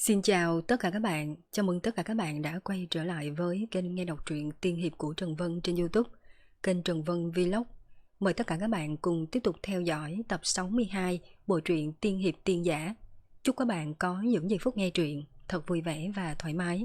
Xin chào tất cả các bạn, chào mừng tất cả các bạn đã quay trở lại với kênh nghe đọc truyện tiên hiệp của Trần Vân trên YouTube, kênh Trần Vân Vlog. Mời tất cả các bạn cùng tiếp tục theo dõi tập 62 bộ truyện tiên hiệp tiên giả. Chúc các bạn có những giây phút nghe truyện thật vui vẻ và thoải mái.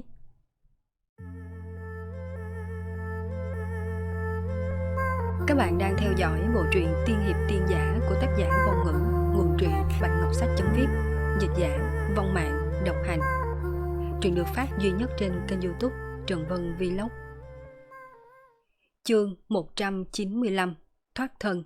Các bạn đang theo dõi bộ truyện tiên hiệp tiên giả của tác giả Vong Ngữ, nguồn truyện Bạch Ngọc Sách.viết, dịch giả Vong Mạng, độc hành. Truyện được phát duy nhất trên kênh YouTube Trần Vân Vlog. Chương 195 Thoát thân.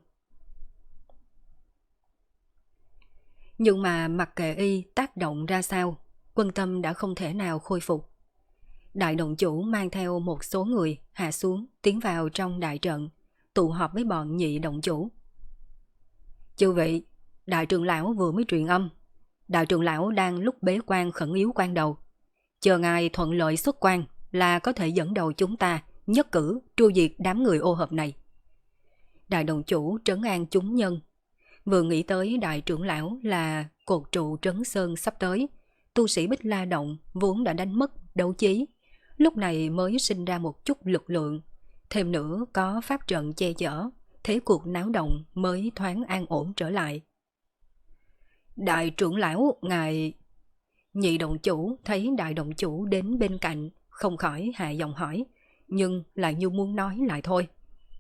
Nhưng mà mặc kệ y tác động ra sao, Quân Tâm đã không thể nào khôi phục. Đại động chủ mang theo một số người hạ xuống, tiến vào trong đại trận, tụ họp với bọn nhị động chủ. Chư vị, đại trưởng lão vừa mới truyền âm. Đại trưởng lão đang lúc bế quan khẩn yếu quan đầu. Chờ ngài thuận lợi xuất quan là có thể dẫn đầu chúng ta nhất cử tru diệt đám người ô hợp này. Đại đồng chủ trấn an chúng nhân. Vừa nghĩ tới đại trưởng lão là cột trụ trấn sơn sắp tới, tu sĩ Bích La Động vốn đã đánh mất đấu chí, lúc này mới sinh ra một chút lực lượng. Thêm nữa có pháp trận che chở, thế cuộc náo động mới thoáng an ổn trở lại. Đại trưởng lão, ngài... Nhị động chủ thấy đại động chủ đến bên cạnh, không khỏi hạ giọng hỏi, nhưng lại như muốn nói lại thôi.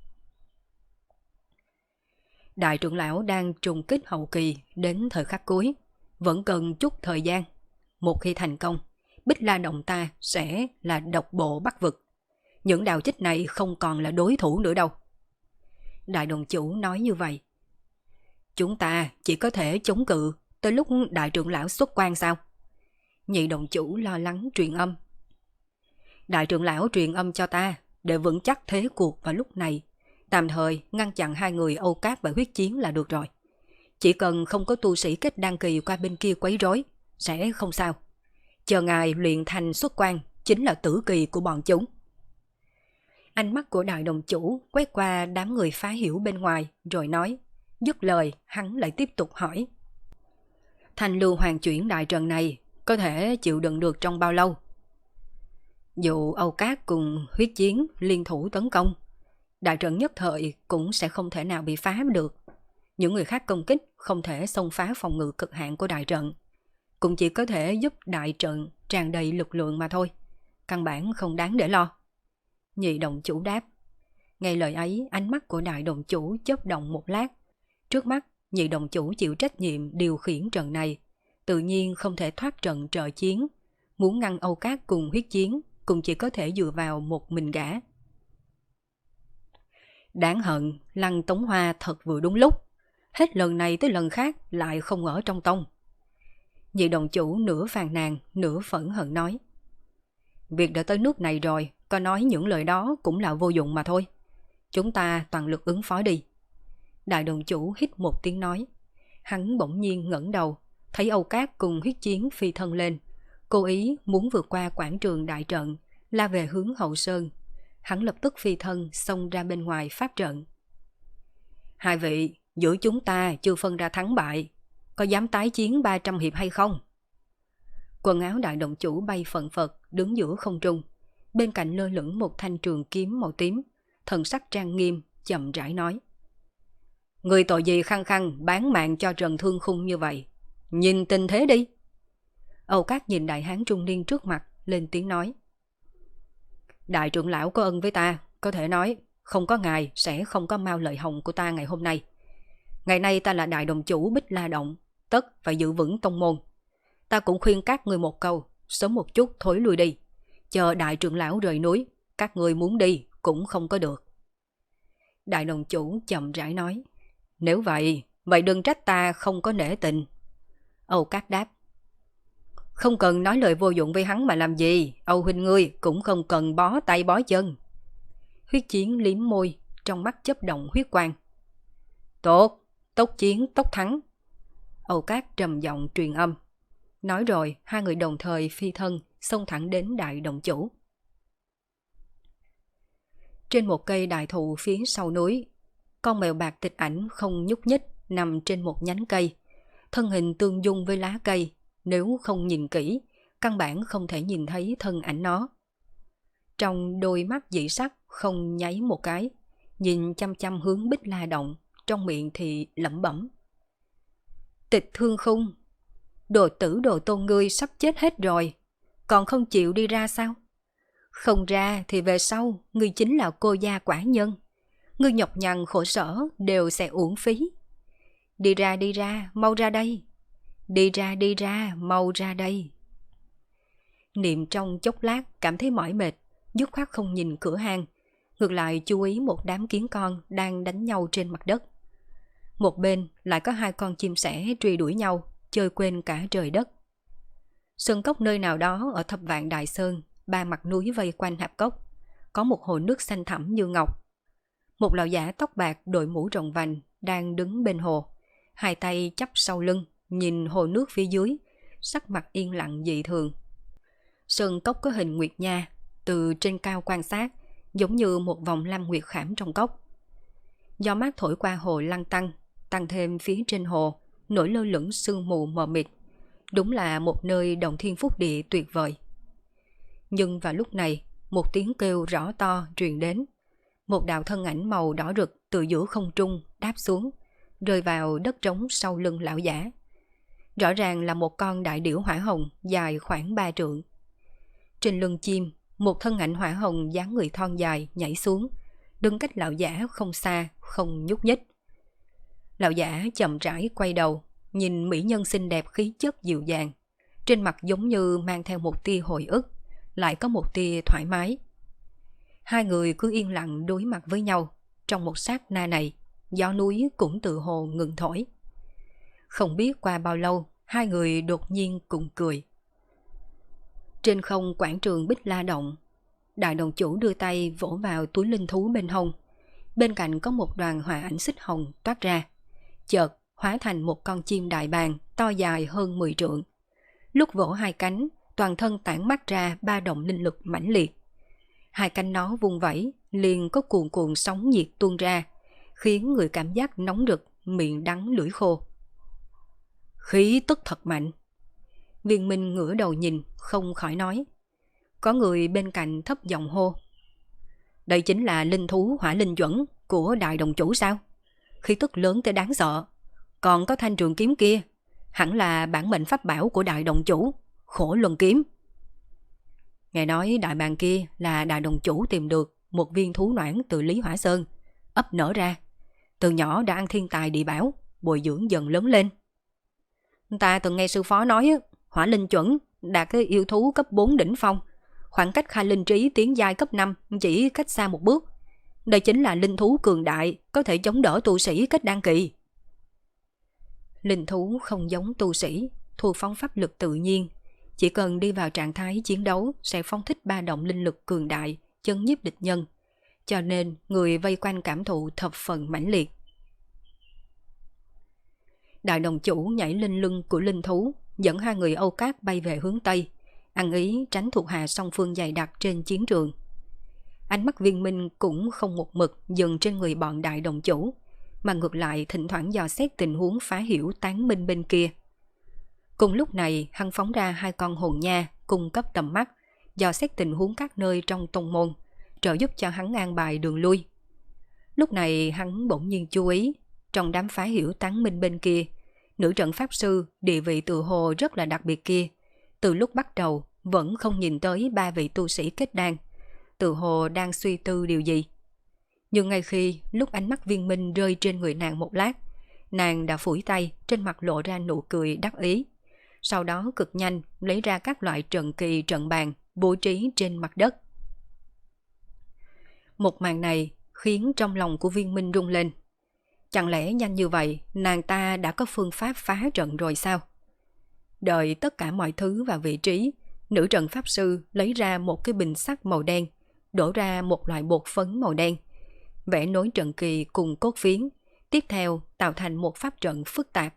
Đại trưởng lão đang trùng kích hậu kỳ đến thời khắc cuối, vẫn cần chút thời gian. Một khi thành công, Bích La Động ta sẽ là độc bộ bắc vực. Những đạo trích này không còn là đối thủ nữa đâu. Đại đồng chủ nói như vậy. Chúng ta chỉ có thể chống cự tới lúc đại trưởng lão xuất quan sao? Nhị đồng chủ lo lắng truyền âm. Đại trưởng lão truyền âm cho ta để vững chắc thế cuộc vào lúc này. Tạm thời ngăn chặn hai người Âu Cát và Huyết Chiến là được rồi. Chỉ cần không có tu sĩ kết đăng kỳ qua bên kia quấy rối, sẽ không sao. Chờ ngài luyện thành xuất quan chính là tử kỳ của bọn chúng. Ánh mắt của đại đồng chủ quét qua đám người phá hiểu bên ngoài rồi nói. Dứt lời hắn lại tiếp tục hỏi. Thanh lưu hoàn chuyển đại trận này có thể chịu đựng được trong bao lâu? Dù Âu Cát cùng Huyết Chiến liên thủ tấn công, đại trận nhất thời cũng sẽ không thể nào bị phá được. Những người khác công kích không thể xông phá phòng ngự cực hạn của đại trận, cũng chỉ có thể giúp đại trận tràn đầy lực lượng mà thôi. Căn bản không đáng để lo. Nhị đồng chủ đáp. Nghe lời ấy, ánh mắt của đại đồng chủ chớp động một lát. Trước mắt, nhị đồng chủ chịu trách nhiệm điều khiển trận này, tự nhiên không thể thoát trận trợ chiến. Muốn ngăn Âu Cát cùng Huyết Chiến cũng chỉ có thể dựa vào một mình gã. Đáng hận, Lăng Tống Hoa thật vừa đúng lúc. Hết lần này tới lần khác lại không ở trong tông. Nhị đồng chủ nửa phàn nàn, nửa phẫn hận nói. Việc đã tới nước này rồi, có nói những lời đó cũng là vô dụng mà thôi. Chúng ta toàn lực ứng phó đi. Đại đồng chủ hít một tiếng nói. Hắn bỗng nhiên ngẩng đầu, thấy Âu Cát cùng Huyết Chiến phi thân lên. Cố ý muốn vượt qua quảng trường đại trận, la về hướng hậu sơn. Hắn lập tức phi thân xông ra bên ngoài pháp trận. Hai vị, giữa chúng ta chưa phân ra thắng bại, có dám tái chiến 300 hiệp hay không? Quần áo đại đồng chủ bay phận phật đứng giữa không trung, bên cạnh lơ lửng một thanh trường kiếm màu tím, thần sắc trang nghiêm, chậm rãi nói. Người tội gì khăng khăng bán mạng cho Trần Thương Khung như vậy? Nhìn tình thế đi. Âu Cát nhìn đại hán trung niên trước mặt, lên tiếng nói. Đại trưởng lão có ân với ta, có thể nói không có ngài sẽ không có Mao Lợi Hồng của ta ngày hôm nay. Ngày nay ta là đại đồng chủ Bích La Động, tất phải giữ vững tông môn. Ta cũng khuyên các người một câu, sớm một chút thối lui đi. Chờ đại trưởng lão rời núi, các người muốn đi cũng không có được. Đại đồng chủ chậm rãi nói. Nếu vậy, vậy đừng trách ta không có nể tình. Âu Cát đáp. Không cần nói lời vô dụng với hắn mà làm gì, Âu huynh ngươi cũng không cần bó tay bó chân. Huyết Chiến liếm môi, trong mắt chớp động huyết quang. Tốt, tốc chiến tốc thắng. Âu Cát trầm giọng truyền âm. Nói rồi, hai người đồng thời phi thân, xông thẳng đến đại đồng chủ. Trên một cây đại thụ phía sau núi, con mèo bạc tịch ảnh không nhúc nhích nằm trên một nhánh cây. Thân hình tương dung với lá cây, nếu không nhìn kỹ, căn bản không thể nhìn thấy thân ảnh nó. Trong đôi mắt dị sắc không nháy một cái, nhìn chăm chăm hướng Bích La Động, trong miệng thì lẩm bẩm. Tịch Thương Khung, đồ tử đồ tôn ngươi sắp chết hết rồi, còn không chịu đi ra sao? Không ra thì về sau ngươi chính là cô gia quả nhân, ngươi nhọc nhằn khổ sở đều sẽ uổng phí. Đi ra, mau ra đây. Đi ra, mau ra đây. Niệm trong chốc lát cảm thấy mỏi mệt, dứt khoát không nhìn cửa hang, ngược lại chú ý một đám kiến con đang đánh nhau trên mặt đất. Một bên lại có 2 con chim sẻ truy đuổi nhau, chơi quên cả trời đất. Sơn cốc nơi nào đó ở Thập Vạn Đại Sơn, 3 mặt núi vây quanh hạp cốc, có một hồ nước xanh thẳm như ngọc. Một lão giả tóc bạc đội mũ rộng vành đang đứng bên hồ, 2 tay chắp sau lưng, nhìn hồ nước phía dưới, sắc mặt yên lặng dị thường. Sơn cốc có hình nguyệt nha, từ trên cao quan sát, giống như một vòng lam nguyệt khảm trong cốc. Gió mát thổi qua hồ lăn tăng thêm phía trên hồ, nổi lơ lửng sương mù mờ mịt. Đúng là một nơi động thiên phúc địa tuyệt vời. Nhưng vào lúc này, một tiếng kêu rõ to truyền đến. Một đạo thân ảnh màu đỏ rực từ giữa không trung đáp xuống, rơi vào đất trống sau lưng lão giả. Rõ ràng là một con đại điểu hỏa hồng dài khoảng 3 trượng. Trên lưng chim, một thân ảnh hỏa hồng dáng người thon dài nhảy xuống, đứng cách lão giả không xa, không nhúc nhích. Lão giả chậm rãi quay đầu, nhìn mỹ nhân xinh đẹp khí chất dịu dàng, trên mặt giống như mang theo một tia hồi ức, lại có một tia thoải mái. 2 người cứ yên lặng đối mặt với nhau, trong một sát na này, gió núi cũng tự hồ ngừng thổi. Không biết qua bao lâu, 2 người đột nhiên cùng cười. Trên không quảng trường Bích La Động, đại đồng chủ đưa tay vỗ vào túi linh thú bên hông. Bên cạnh có một đoàn hỏa ảnh xích hồng toát ra, chợt hóa thành một con chim đại bàng to dài hơn 10 trượng. Lúc vỗ 2 cánh, toàn thân tản mát ra 3 động linh lực mãnh liệt. 2 cánh nó vung vẩy, liền có cuồn cuộn sóng nhiệt tuôn ra, khiến người cảm giác nóng rực, miệng đắng lưỡi khô. Khí tức thật mạnh. Viên Minh ngửa đầu nhìn, không khỏi nói. Có người bên cạnh thấp giọng hô. Đây chính là linh thú hỏa linh chuẩn của đại đồng chủ sao? Khí tức lớn tới đáng sợ. Còn có thanh trường kiếm kia, hẳn là bản mệnh pháp bảo của đại đồng chủ, Khổ Luân Kiếm. Nghe nói đại bàng kia là đại đồng chủ tìm được một viên thú noãn từ Lý Hỏa Sơn, ấp nở ra. Từ nhỏ đã ăn thiên tài địa bảo, bồi dưỡng dần lớn lên. Ta từng nghe sư phó nói, hỏa linh chuẩn đạt cái yêu thú cấp 4 đỉnh phong, khoảng cách khai linh trí tiến giai cấp 5 chỉ cách xa một bước. Đây chính là linh thú cường đại, có thể chống đỡ tu sĩ kết đan kỳ. Linh thú không giống tu sĩ, thu phóng pháp lực tự nhiên, chỉ cần đi vào trạng thái chiến đấu sẽ phóng thích 3 động linh lực cường đại, chấn nhiếp địch nhân, cho nên người vây quanh cảm thụ thập phần mãnh liệt. Đại đồng chủ nhảy lên lưng của linh thú, dẫn 2 người Âu Cát bay về hướng Tây, ăn ý tránh thuộc hạ song phương dày đặc trên chiến trường. Ánh mắt Viên Minh cũng không một mực dừng trên người bọn đại đồng chủ, mà ngược lại thỉnh thoảng dò xét tình huống phá hiểu tán minh bên kia. Cùng lúc này, hắn phóng ra 2 con hồn nha cung cấp tầm mắt, dò xét tình huống các nơi trong tông môn, trợ giúp cho hắn an bài đường lui. Lúc này hắn bỗng nhiên chú ý, trong đám phá hiểu tán minh bên kia, nữ trận pháp sư địa vị tự hồ rất là đặc biệt kia, từ lúc bắt đầu vẫn không nhìn tới 3 vị tu sĩ kết đan, tự hồ đang suy tư điều gì. Nhưng ngay khi lúc ánh mắt Viên Minh rơi trên người nàng một lát, nàng đã phủi tay, trên mặt lộ ra nụ cười đắc ý. Sau đó cực nhanh lấy ra các loại trận kỳ trận bàn bố trí trên mặt đất. Một màn này khiến trong lòng của Viên Minh rung lên. Chẳng lẽ nhanh như vậy nàng ta đã có phương pháp phá trận rồi sao? Đợi tất cả mọi thứ vào vị trí, nữ trận pháp sư lấy ra một cái bình sắt màu đen, đổ ra một loại bột phấn màu đen, vẽ nối trận kỳ cùng cốt phiến, tiếp theo tạo thành một pháp trận phức tạp.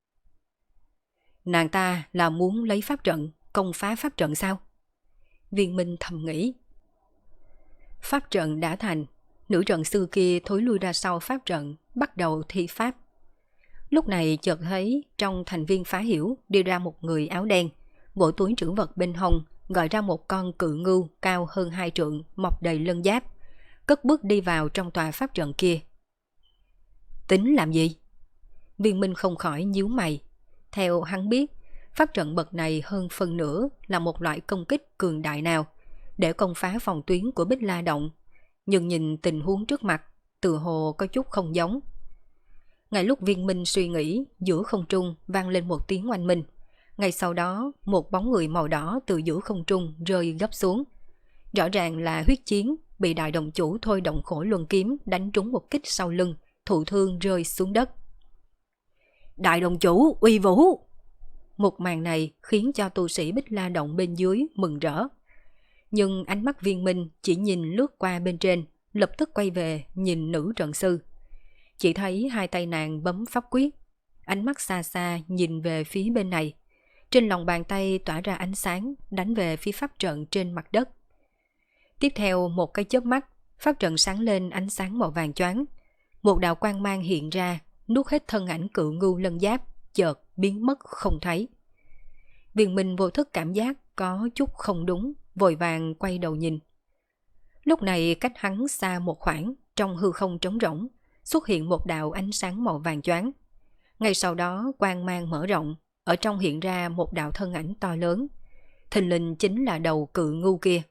Nàng ta là muốn lấy pháp trận công phá pháp trận sao? Viên Minh thầm nghĩ. Pháp trận đã thành, nữ trận sư kia thối lui ra sau pháp trận, bắt đầu thi pháp. Lúc này chợt thấy trong thành viên phá hiểu đi ra một người áo đen, vỗ túi trữ vật bên hông, gọi ra một con cự ngưu cao hơn 2 trượng, mọc đầy lân giáp, cất bước đi vào trong tòa pháp trận kia. Tính làm gì? Viên Minh không khỏi nhíu mày. Theo hắn biết, pháp trận bậc này hơn phân nửa là một loại công kích cường đại nào để công phá phòng tuyến của Bích La Động, nhưng nhìn tình huống trước mặt, tự hồ có chút không giống. Ngay lúc Viên Minh suy nghĩ, giữa không trung vang lên một tiếng oanh minh. Ngay sau đó, một bóng người màu đỏ từ giữa không trung rơi gấp xuống. Rõ ràng là huyết chiến, bị đại đồng chủ thôi động khổ luân kiếm đánh trúng một kích sau lưng, thụ thương rơi xuống đất. Đại đồng chủ, uy vũ! Một màn này khiến cho tu sĩ Bích La Động bên dưới mừng rỡ. Nhưng ánh mắt Viên Minh chỉ nhìn lướt qua bên trên, lập tức quay về nhìn nữ trận sư. Chỉ thấy hai tay nàng bấm pháp quyết, ánh mắt xa xa nhìn về phía bên này. Trên lòng bàn tay tỏa ra ánh sáng đánh về phía pháp trận trên mặt đất. Tiếp theo một cái chớp mắt, pháp trận sáng lên ánh sáng màu vàng choáng. Một đạo quang mang hiện ra, nuốt hết thân ảnh cự ngưu lân giáp, chợt biến mất không thấy. Viên Minh vô thức cảm giác có chút không đúng, vội vàng quay đầu nhìn. Lúc này cách hắn xa một khoảng, trong hư không trống rỗng, xuất hiện một đạo ánh sáng màu vàng choáng. Ngay sau đó quang mang mở rộng, ở trong hiện ra một đạo thân ảnh to lớn. Thình lình chính là đầu cự ngưu kia.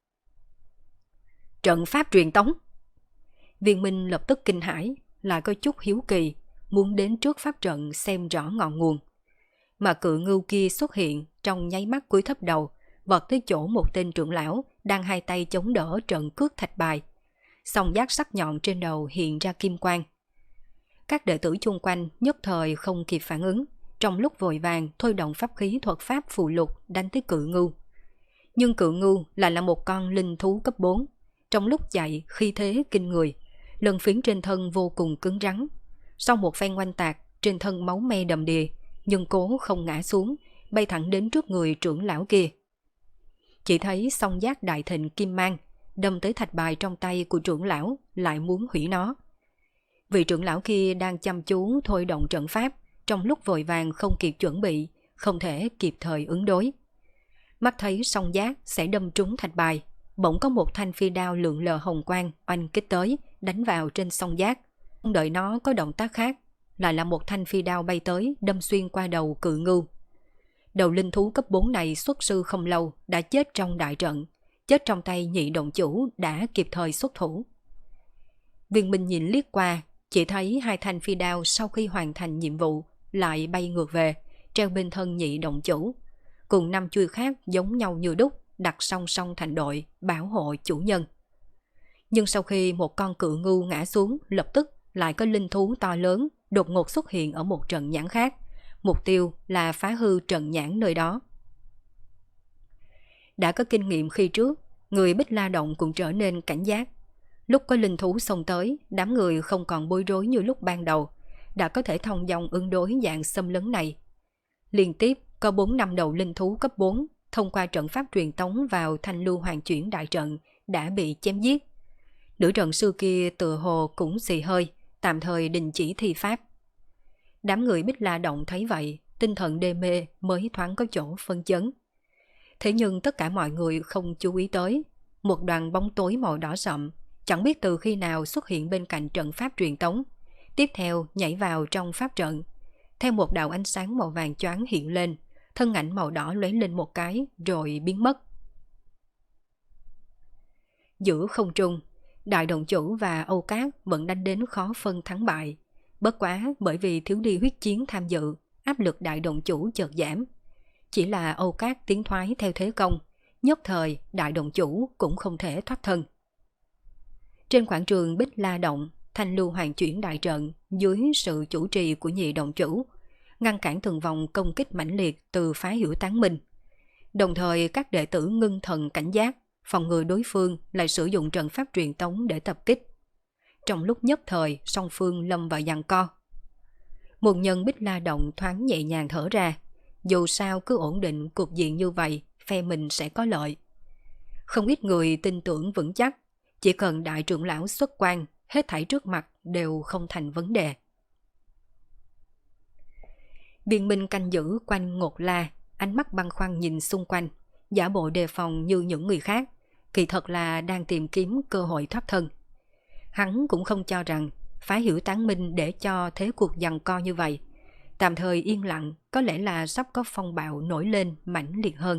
Trận pháp truyền tống. Viên Minh lập tức kinh hãi, lại có chút hiếu kỳ, muốn đến trước pháp trận xem rõ ngọn nguồn. Mà cự ngưu kia xuất hiện trong nháy mắt cúi thấp đầu, vọt tới chỗ một tên trưởng lão đang hai tay chống đỡ trận cước thạch bài. Song giác sắc nhọn trên đầu hiện ra kim quang. Các đệ tử chung quanh nhất thời không kịp phản ứng, trong lúc vội vàng thôi động pháp khí thuật pháp phù lục đánh tới cự ngưu. Nhưng cự ngưu lại là một con linh thú cấp 4, trong lúc chạy khí thế kinh người, lân phiến trên thân vô cùng cứng rắn. Sau một phen oanh tạc, trên thân máu me đầm đìa, nhưng cố không ngã xuống, bay thẳng đến trước người trưởng lão kia. Chỉ thấy song giác đại thịnh kim mang đâm tới thạch bài trong tay của trưởng lão, lại muốn hủy nó. Vị trưởng lão kia đang chăm chú thôi động trận pháp, trong lúc vội vàng không kịp chuẩn bị, không thể kịp thời ứng đối. Mắt thấy song giác sẽ đâm trúng thạch bài, bỗng có một thanh phi đao lượn lờ hồng quang oanh kích tới, đánh vào trên song giác. Không đợi nó có động tác khác, lại là một thanh phi đao bay tới, đâm xuyên qua đầu cự ngưu. Đầu linh thú cấp 4 này xuất sư không lâu đã chết trong đại trận, chết trong tay nhị động chủ đã kịp thời xuất thủ. Viên Minh nhìn liếc qua, chỉ thấy hai thanh phi đao sau khi hoàn thành nhiệm vụ lại bay ngược về, treo bên thân nhị động chủ, cùng 5 chuôi khác giống nhau như đúc đặt song song thành đội bảo hộ chủ nhân. Nhưng sau khi một con cự ngưu ngã xuống, lập tức lại có linh thú to lớn đột ngột xuất hiện ở một trận nhãn khác, mục tiêu là phá hư trận nhãn nơi đó. Đã có kinh nghiệm khi trước, người Bích La Động cũng trở nên cảnh giác. Lúc có linh thú xông tới, đám người không còn bối rối như lúc ban đầu, đã có thể thông dong ứng đối dạng xâm lấn này. Liên tiếp có 4 năm đầu linh thú cấp 4 thông qua trận pháp truyền tống vào Thanh Lưu Hoàng Chuyển đại trận đã bị chém giết. Nữ trận sư kia tựa hồ cũng xì hơi, tạm thời đình chỉ thi pháp. Đám người Bích La Động thấy vậy, tinh thần đê mê mới thoáng có chỗ phân chấn. Thế nhưng tất cả mọi người không chú ý tới, một đoàn bóng tối màu đỏ sậm chẳng biết từ khi nào xuất hiện bên cạnh trận pháp truyền tống, tiếp theo nhảy vào trong pháp trận. Theo một đạo ánh sáng màu vàng choáng hiện lên, thân ảnh màu đỏ lóe lên một cái rồi biến mất. Giữa không trung, đại động chủ và Âu Cát vẫn đánh đến khó phân thắng bại. Bất quá bởi vì thiếu đi huyết chiến tham dự, áp lực đại động chủ chợt giảm. Chỉ là Âu Cát tiến thoái theo thế công, nhất thời đại động chủ cũng không thể thoát thân. Trên quảng trường Bích La Động, Thanh Lưu Hoàng Chuyển đại trận dưới sự chủ trì của nhị động chủ, ngăn cản từng vòng công kích mãnh liệt từ phái Hiểu Tán Minh. Đồng thời các đệ tử ngưng thần cảnh giác, phòng ngừa đối phương lại sử dụng trận pháp truyền tống để tập kích. Trong lúc nhất thời, song phương lâm vào giằng co. Một nhân Bích La Động thoáng nhẹ nhàng thở ra, dù sao cứ ổn định cục diện như vậy, phe mình sẽ có lợi. Không ít người tin tưởng vững chắc, chỉ cần đại trưởng lão xuất quan, hết thảy trước mặt đều không thành vấn đề. Viên Minh canh giữ quanh Ngột La, ánh mắt băn khoăn nhìn xung quanh, giả bộ đề phòng như những người khác, kỳ thật là đang tìm kiếm cơ hội thoát thân. Hắn cũng không cho rằng phá hiểu tán minh để cho thế cuộc giằng co như vậy. Tạm thời yên lặng, có lẽ là sắp có phong bạo nổi lên mãnh liệt hơn.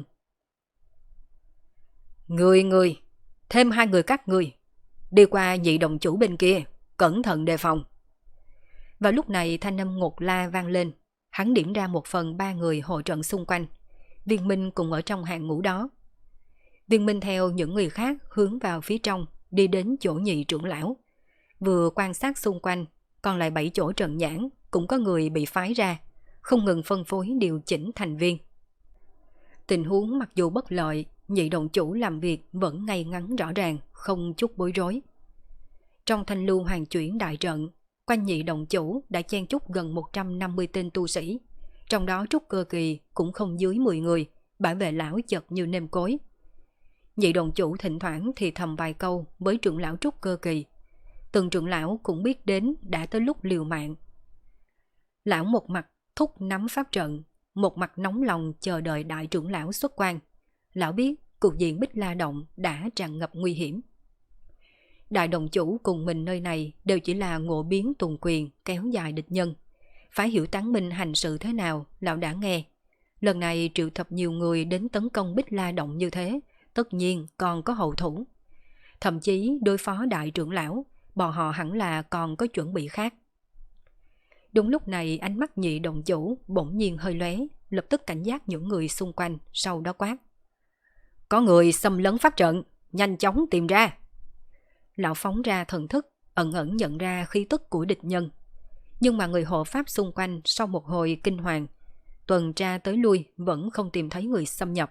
Người, thêm 2 người các người, đi qua nhị đồng chủ bên kia, cẩn thận đề phòng. Vào lúc này thanh âm ngột la vang lên, hắn điểm ra 1/3 người hộ trận xung quanh. Viên Minh cùng ở trong hàng ngũ đó. Viên Minh theo những người khác hướng vào phía trong, đi đến chỗ nhị trưởng lão. Vừa quan sát xung quanh, còn lại 7 chỗ trận nhãn, cũng có người bị phái ra, không ngừng phân phối điều chỉnh thành viên. Tình huống mặc dù bất lợi, nhị đồng chủ làm việc vẫn ngay ngắn rõ ràng, không chút bối rối. Trong thanh lưu hoàng chuyển đại trận, quanh nhị đồng chủ đã chen chúc gần 150 tên tu sĩ, trong đó trúc cơ kỳ cũng không dưới 10 người, bảo vệ lão chật như nêm cối. Nhị đồng chủ thỉnh thoảng thì thầm vài câu với trưởng lão trúc cơ kỳ. Từng trưởng lão cũng biết đến đã tới lúc liều mạng. Lão một mặt thúc nắm pháp trận, một mặt nóng lòng chờ đợi đại trưởng lão xuất quan. Lão biết cục diện Bích La Động đã tràn ngập nguy hiểm. Đại đồng chủ cùng mình nơi này đều chỉ là ngộ biến tùng quyền kéo dài địch nhân. Phải hiểu tán minh hành sự thế nào, lão đã nghe. Lần này triệu tập nhiều người đến tấn công Bích La Động như thế, tất nhiên còn có hậu thủ. Thậm chí đối phó đại trưởng lão, bọn họ hẳn là còn có chuẩn bị khác. Đúng lúc này ánh mắt nhị đồng chủ bỗng nhiên hơi lóe, lập tức cảnh giác những người xung quanh, sau đó quát. Có người xâm lấn pháp trận, nhanh chóng tìm ra. Lão phóng ra thần thức, ẩn ẩn nhận ra khí tức của địch nhân. Nhưng mà người hộ pháp xung quanh sau một hồi kinh hoàng, tuần tra tới lui vẫn không tìm thấy người xâm nhập.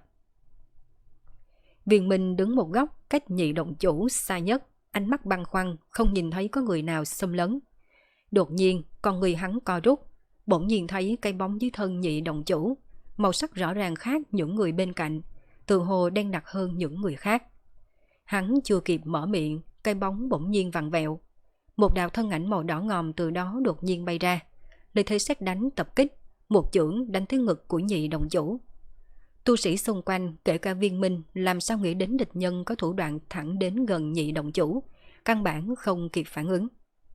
Viên Minh đứng một góc cách nhị đồng chủ xa nhất, ánh mắt băn khoăn không nhìn thấy có người nào xâm lấn. Đột nhiên con người hắn co rút, bỗng nhiên thấy cái bóng dưới thân nhị đồng chủ, màu sắc rõ ràng khác những người bên cạnh, tự hồ đen đặc hơn những người khác. Hắn chưa kịp mở miệng, cái bóng bỗng nhiên vặn vẹo. Một đạo thân ảnh màu đỏ ngòm từ đó đột nhiên bay ra, lấy thế sét đánh tập kích, một chưởng đánh tới ngực của nhị đồng chủ. Tu sĩ xung quanh, kể cả Viên Minh, làm sao nghĩ đến địch nhân có thủ đoạn thẳng đến gần nhị đồng chủ, căn bản không kịp phản ứng.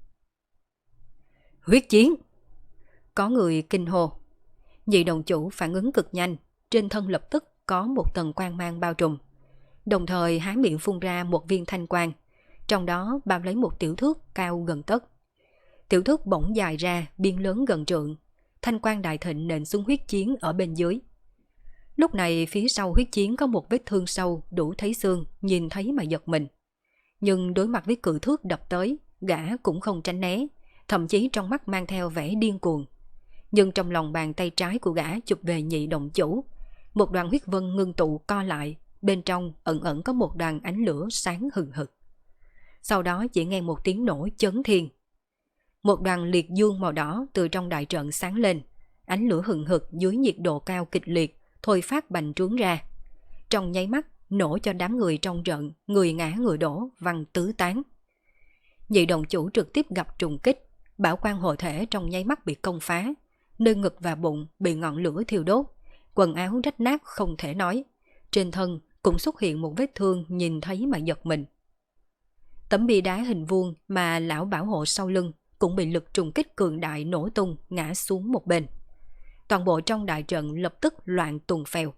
Huyết chiến! Có người kinh hô. Nhị đồng chủ phản ứng cực nhanh, trên thân lập tức có một tầng quang mang bao trùm. Đồng thời há miệng phun ra một viên thanh quang, trong đó bao lấy một tiểu thước cao gần tấc. Tiểu thước bỗng dài ra, biên lớn gần trượng, thanh quang đại thịnh nện xuống huyết chiến ở bên dưới. Lúc này phía sau huyết chiến có một vết thương sâu đủ thấy xương, nhìn thấy mà giật mình. Nhưng đối mặt với cự thước đập tới, gã cũng không tránh né, thậm chí trong mắt mang theo vẻ điên cuồng. Nhưng trong lòng bàn tay trái của gã chụp về nhị đồng chủ, một đoàn huyết vân ngưng tụ co lại, bên trong ẩn ẩn có một đoàn ánh lửa sáng hừng hực. Sau đó chỉ nghe một tiếng nổ chấn thiên. Một đoàn liệt dương màu đỏ từ trong đại trận sáng lên, ánh lửa hừng hực dưới nhiệt độ cao kịch liệt thôi phát bành trướng ra. Trong nháy mắt nổ cho đám người trong trận, người ngã người đổ, văng tứ tán. Nhị đồng chủ trực tiếp gặp trùng kích, bảo quan hộ thể trong nháy mắt bị công phá, nơi ngực và bụng bị ngọn lửa thiêu đốt, quần áo rách nát không thể nói, trên thân cũng xuất hiện một vết thương nhìn thấy mà giật mình. Tấm bia đá hình vuông mà lão bảo hộ sau lưng cũng bị lực trùng kích cường đại nổ tung, ngã xuống một bên. Toàn bộ trong đại trận lập tức loạn tuần phèo.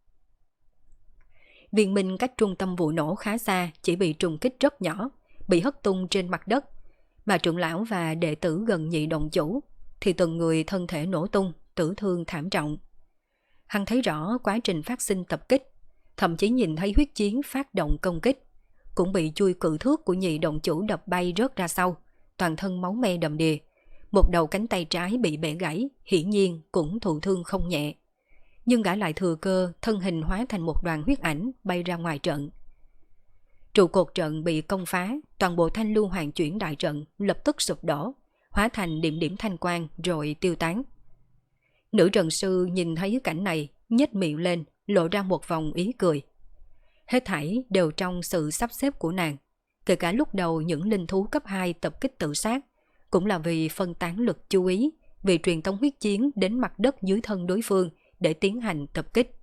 Viên Minh cách trung tâm vụ nổ khá xa, chỉ bị trùng kích rất nhỏ, bị hất tung trên mặt đất, mà trưởng lão và đệ tử gần nhị đồng chủ thì từng người thân thể nổ tung, tử thương thảm trọng. Hắn thấy rõ quá trình phát sinh tập kích, thậm chí nhìn thấy huyết chiến phát động công kích, cũng bị chui cự thước của nhị đồng chủ đập bay rớt ra sau, toàn thân máu me đầm đìa. Một đầu cánh tay trái bị bẻ gãy, hiển nhiên cũng thụ thương không nhẹ. Nhưng gã lại thừa cơ thân hình hóa thành một đoàn huyết ảnh bay ra ngoài trận. Trụ cột trận bị công phá, toàn bộ thanh lưu hoàng chuyển đại trận lập tức sụp đổ, hóa thành điểm điểm thanh quang rồi tiêu tán. Nữ trận sư nhìn thấy cảnh này, nhếch miệng lên, lộ ra một vòng ý cười. Hết thảy đều trong sự sắp xếp của nàng, kể cả lúc đầu những linh thú cấp 2 tập kích tự sát, cũng là vì phân tán lực chú ý, vì truyền tống huyết chiến đến mặt đất dưới thân đối phương, để tiến hành tập kích.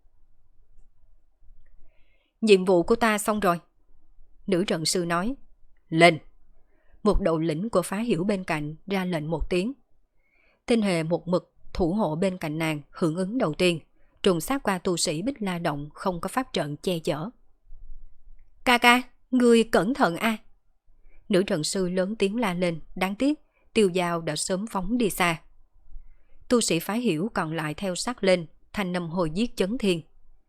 Nhiệm vụ của ta xong rồi. Nữ trận sư nói. Lên. Một đầu lĩnh của phá hiểu bên cạnh ra lệnh một tiếng. Tinh Hề một mực thủ hộ bên cạnh nàng hưởng ứng đầu tiên, trùng sát qua tu sĩ Bích La Động không có pháp trận che chở. Ca ca, ngươi cẩn thận a. Nữ trận sư lớn tiếng la lên, đáng tiếc Tiêu Giao đã sớm phóng đi xa. Tu sĩ phá hiểu còn lại theo sát lên, thanh âm hồi giết chấn thiên.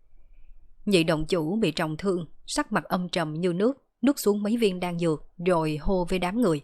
Nhị động chủ bị trọng thương, sắc mặt âm trầm như nước, nuốt xuống mấy viên đan dược rồi hô với đám người.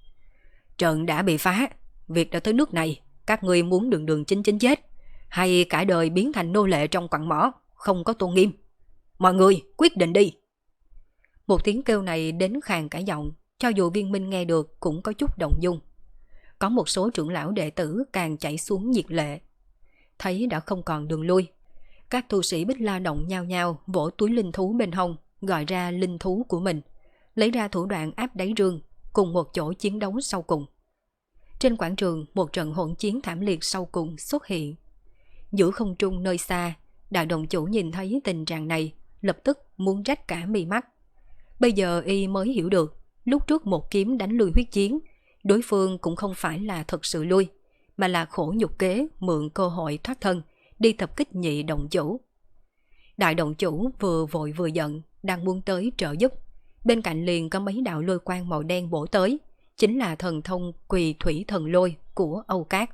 Trận đã bị phá, việc đã tới nước này, các ngươi muốn đường đường chính chính chết, hay cả đời biến thành nô lệ trong quặng mỏ, không có tôn nghiêm. Mọi người quyết định đi. Một tiếng kêu này đến khàn cả giọng, cho dù Viên Minh nghe được cũng có chút động dung. Có một số trưởng lão đệ tử càng chảy xuống nhiệt lệ. Thấy đã không còn đường lui, các tu sĩ Bích La Động nhao nhao vỗ túi linh thú bên hông, gọi ra linh thú của mình, lấy ra thủ đoạn áp đáy rương, cùng một chỗ chiến đấu sau cùng. Trên quảng trường, một trận hỗn chiến thảm liệt sau cùng xuất hiện. Giữa không trung nơi xa, đại đồng chủ nhìn thấy tình trạng này, lập tức muốn rách cả mi mắt. Bây giờ y mới hiểu được, lúc trước một kiếm đánh lui huyết chiến, đối phương cũng không phải là thật sự lui, mà là khổ nhục kế mượn cơ hội thoát thân, đi tập kích nhị đồng chủ. Đại đồng chủ vừa vội vừa giận, đang muốn tới trợ giúp. Bên cạnh liền có mấy đạo lôi quang màu đen bổ tới, chính là thần thông Quỳ Thủy Thần Lôi của Âu Cát.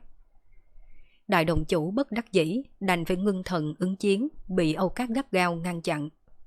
Đại đồng chủ bất đắc dĩ, đành phải ngưng thần ứng chiến, bị Âu Cát gắt gao ngăn chặn.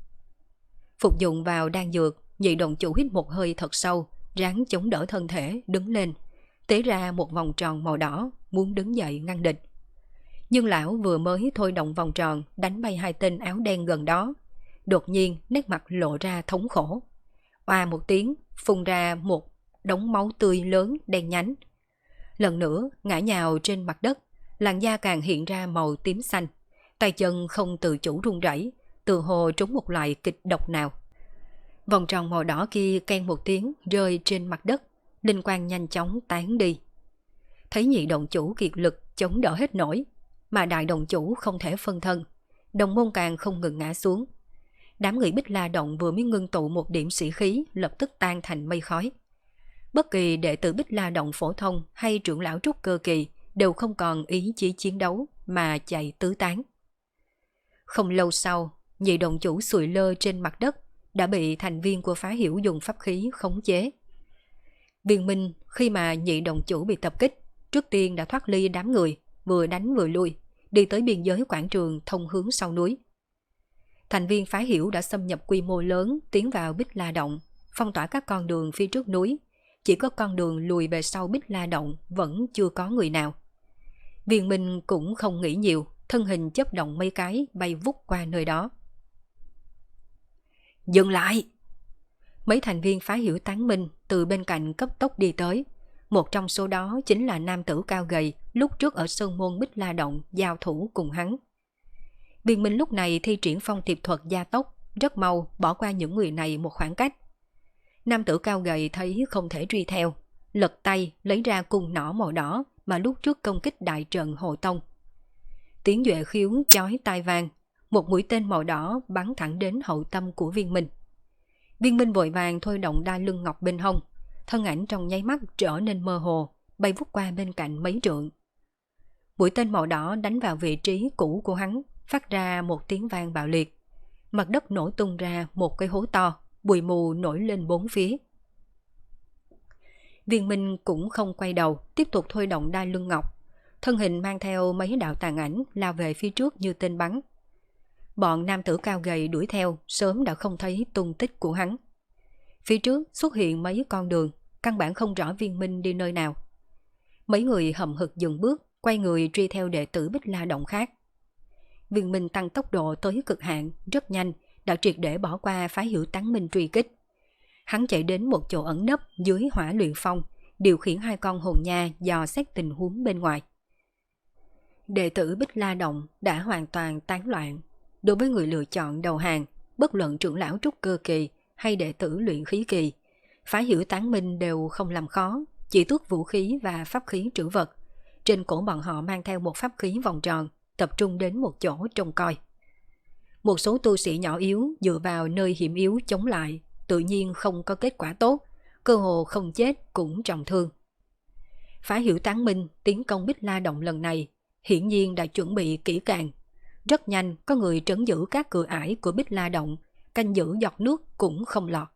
Phục dụng vào đan dược, nhị đồng chủ hít một hơi thật sâu, ráng chống đỡ thân thể, đứng lên, tế ra một vòng tròn màu đỏ, muốn đứng dậy ngăn địch. Nhưng lão vừa mới thôi động vòng tròn, đánh bay hai tên áo đen gần đó. Đột nhiên nét mặt lộ ra thống khổ. Oa một tiếng, phun ra một đống máu tươi lớn đen nhánh. Lần nữa ngã nhào trên mặt đất, làn da càng hiện ra màu tím xanh. Tay chân không tự chủ run rẩy, tự hồ trúng một loại kịch độc nào. Vòng tròn màu đỏ kia keng một tiếng rơi trên mặt đất, linh quang nhanh chóng tán đi. Thấy nhị đồng chủ kiệt lực chống đỡ hết nổi, mà đại đồng chủ không thể phân thân, đồng môn càng không ngừng ngã xuống. Đám người Bích La Động vừa mới ngưng tụ một điểm sĩ khí, lập tức tan thành mây khói. Bất kỳ đệ tử Bích La Động phổ thông hay trưởng lão trúc cơ kỳ đều không còn ý chí chiến đấu mà chạy tứ tán. Không lâu sau, nhị đồng chủ sụi lơ trên mặt đất, đã bị thành viên của phá hiểu dùng pháp khí khống chế. Viên Minh khi mà nhị đồng chủ bị tập kích, trước tiên đã thoát ly đám người, vừa đánh vừa lui, đi tới biên giới quảng trường thông hướng sau núi. Thành viên phá hiểu đã xâm nhập quy mô lớn, tiến vào Bích La Động, phong tỏa các con đường phía trước núi. Chỉ có con đường lùi về sau Bích La Động vẫn chưa có người nào. Viên Minh cũng không nghĩ nhiều, thân hình chớp động mấy cái bay vút qua nơi đó. Dừng lại! Mấy thành viên phá hiểu tán minh từ bên cạnh cấp tốc đi tới. Một trong số đó chính là nam tử cao gầy lúc trước ở sơn môn Bích La Động giao thủ cùng hắn. Viên Minh lúc này thi triển phong thiệp thuật gia tốc, rất mau bỏ qua những người này một khoảng cách. Nam tử cao gầy thấy không thể truy theo, lật tay lấy ra cung nỏ màu đỏ mà lúc trước công kích đại trận Hồ Tông. Tiếng duệ khiếu chói tai vang, một mũi tên màu đỏ bắn thẳng đến hậu tâm của Viên Minh. Viên Minh vội vàng thôi động đai lưng ngọc bên hông, thân ảnh trong nháy mắt trở nên mơ hồ, bay vút qua bên cạnh mấy trượng. Mũi tên màu đỏ đánh vào vị trí cũ của hắn, phát ra một tiếng vang bạo liệt. Mặt đất nổ tung ra một cái hố to, bụi mù nổi lên bốn phía. Viên Minh cũng không quay đầu, tiếp tục thôi động đai lưng ngọc, thân hình mang theo mấy đạo tàn ảnh lao về phía trước như tên bắn. Bọn nam tử cao gầy đuổi theo, sớm đã không thấy tung tích của hắn. Phía trước xuất hiện mấy con đường, căn bản không rõ Viên Minh đi nơi nào. Mấy người hậm hực dừng bước, quay người truy theo đệ tử Bích La Động khác. Viên Minh tăng tốc độ tới cực hạn, rất nhanh, đã triệt để bỏ qua phá hiểu tán minh truy kích. Hắn chạy đến một chỗ ẩn nấp dưới hỏa luyện phong, điều khiển hai con hồn nha dò xét tình huống bên ngoài. Đệ tử Bích La Động đã hoàn toàn tán loạn. Đối với người lựa chọn đầu hàng, bất luận trưởng lão trúc cơ kỳ hay đệ tử luyện khí kỳ, phá hiểu tán minh đều không làm khó, chỉ tước vũ khí và pháp khí trữ vật. Trên cổ bọn họ mang theo một pháp khí vòng tròn, tập trung đến một chỗ trông coi. Một số tu sĩ nhỏ yếu dựa vào nơi hiểm yếu chống lại, tự nhiên không có kết quả tốt, cơ hồ không chết cũng trọng thương. Phá Hiểu Tán Minh tiến công Bích La Động lần này, hiển nhiên đã chuẩn bị kỹ càng. Rất nhanh có người trấn giữ các cửa ải của Bích La Động, canh giữ giọt nước cũng không lọt.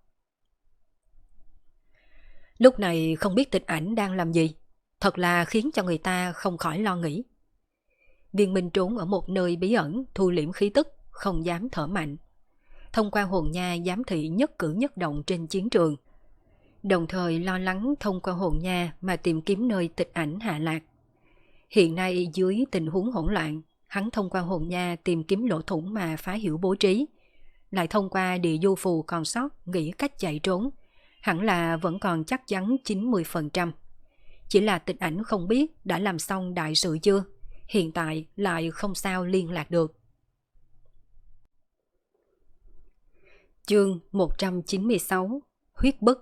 Lúc này không biết Tịch Ảnh đang làm gì, thật là khiến cho người ta không khỏi lo nghĩ. Viên Minh trốn ở một nơi bí ẩn, thu liễm khí tức, không dám thở mạnh. Thông qua hồn nha giám thị nhất cử nhất động trên chiến trường, đồng thời lo lắng thông qua hồn nha mà tìm kiếm nơi Tịch Ảnh hạ lạc. Hiện nay dưới tình huống hỗn loạn, hắn thông qua hồn nha tìm kiếm lỗ thủng mà Phá Hiểu bố trí, lại thông qua địa du phù còn sót nghĩ cách chạy trốn, hẳn là vẫn còn chắc chắn 90%. Chỉ là Tịch Ảnh không biết đã làm xong đại sự chưa, hiện tại lại không sao liên lạc được. Chương 196 Huyết bức.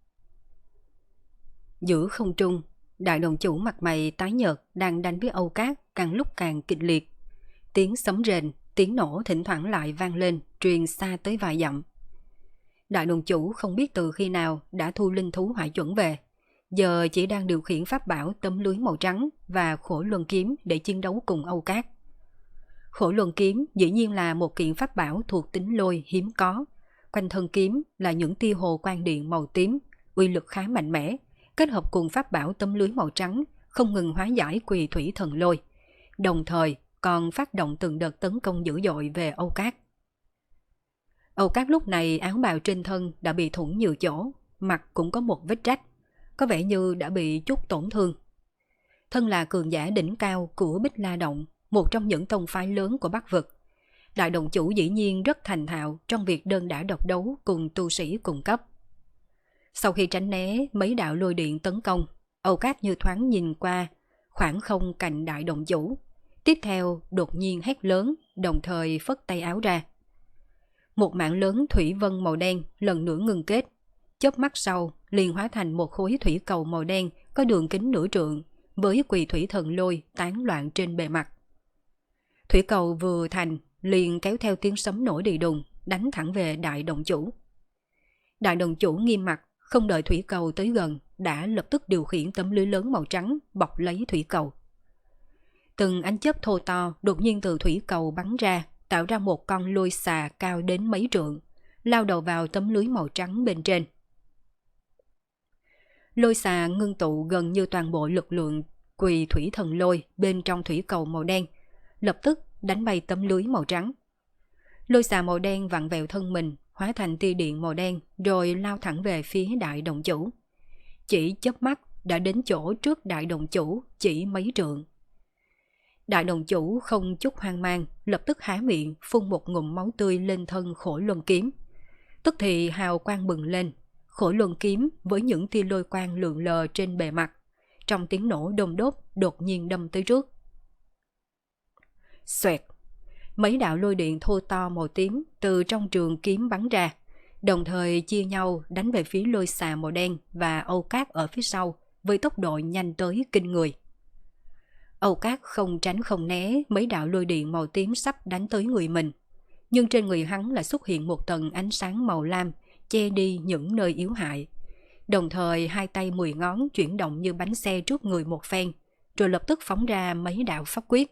Giữa không trung, đại đồng chủ mặt mày tái nhợt đang đánh với Âu Cát càng lúc càng kịch liệt. Tiếng sấm rền, tiếng nổ thỉnh thoảng lại vang lên, truyền xa tới vài dặm. Đại đồng chủ không biết từ khi nào đã thu linh thú hỏa chuẩn về, giờ chỉ đang điều khiển pháp bảo tấm lưới màu trắng và khổ luân kiếm để chiến đấu cùng Âu Cát. Khổ luân kiếm dĩ nhiên là một kiện pháp bảo thuộc tính lôi hiếm có. Quanh thân kiếm là những tia hồ quang điện màu tím, uy lực khá mạnh mẽ, kết hợp cùng pháp bảo tấm lưới màu trắng không ngừng hóa giải quỳ thủy thần lôi, đồng thời còn phát động từng đợt tấn công dữ dội về Âu Cát. Âu Cát lúc này áo bào trên thân đã bị thủng nhiều chỗ, mặt cũng có một vết rách, có vẻ như đã bị chút tổn thương. Thân là cường giả đỉnh cao của Bích La Động, một trong những tông phái lớn của Bắc Vực, đại đồng chủ dĩ nhiên rất thành thạo trong việc đơn đả độc đấu cùng tu sĩ cùng cấp. Sau khi tránh né mấy đạo lôi điện tấn công, Âu Cát như thoáng nhìn qua khoảng không cạnh đại đồng chủ, tiếp theo đột nhiên hét lớn, đồng thời phất tay áo ra. Một mảng lớn thủy vân màu đen lần nữa ngưng kết, chớp mắt sau liền hóa thành một khối thủy cầu màu đen có đường kính nửa trượng, với quỳ thủy thần lôi tán loạn trên bề mặt. Thủy cầu vừa thành liền kéo theo tiếng sấm nổ đi đùng, đánh thẳng về đại đồng chủ. Đại đồng chủ nghiêm mặt, không đợi thủy cầu tới gần, đã lập tức điều khiển tấm lưới lớn màu trắng bọc lấy thủy cầu. Từng ánh chớp thô to đột nhiên từ thủy cầu bắn ra, tạo ra một con lôi xà cao đến mấy trượng, lao đầu vào tấm lưới màu trắng bên trên. Lôi xà ngưng tụ gần như toàn bộ lực lượng quỳ thủy thần lôi bên trong thủy cầu màu đen, lập tức đánh bay tấm lưới màu trắng. Lôi xà màu đen vặn vẹo thân mình, hóa thành tia điện màu đen rồi lao thẳng về phía đại đồng chủ. Chỉ chớp mắt đã đến chỗ trước đại đồng chủ chỉ mấy trượng. Đại đồng chủ không chút hoang mang, lập tức há miệng phun một ngụm máu tươi lên thân khổ luân kiếm. Tức thì hào quang bừng lên, khổ luân kiếm với những tia lôi quang lượn lờ trên bề mặt, trong tiếng nổ đôm đốt đột nhiên đâm tới trước. Xoẹt! Mấy đạo lôi điện thô to màu tím từ trong trường kiếm bắn ra, đồng thời chia nhau đánh về phía lôi xà màu đen và Âu Cát ở phía sau với tốc độ nhanh tới kinh người. Âu Cát không tránh không né mấy đạo lôi điện màu tím sắp đánh tới người mình, nhưng trên người hắn lại xuất hiện một tầng ánh sáng màu lam che đi những nơi yếu hại. Đồng thời hai tay 10 ngón chuyển động như bánh xe trước người một phen, rồi lập tức phóng ra mấy đạo pháp quyết.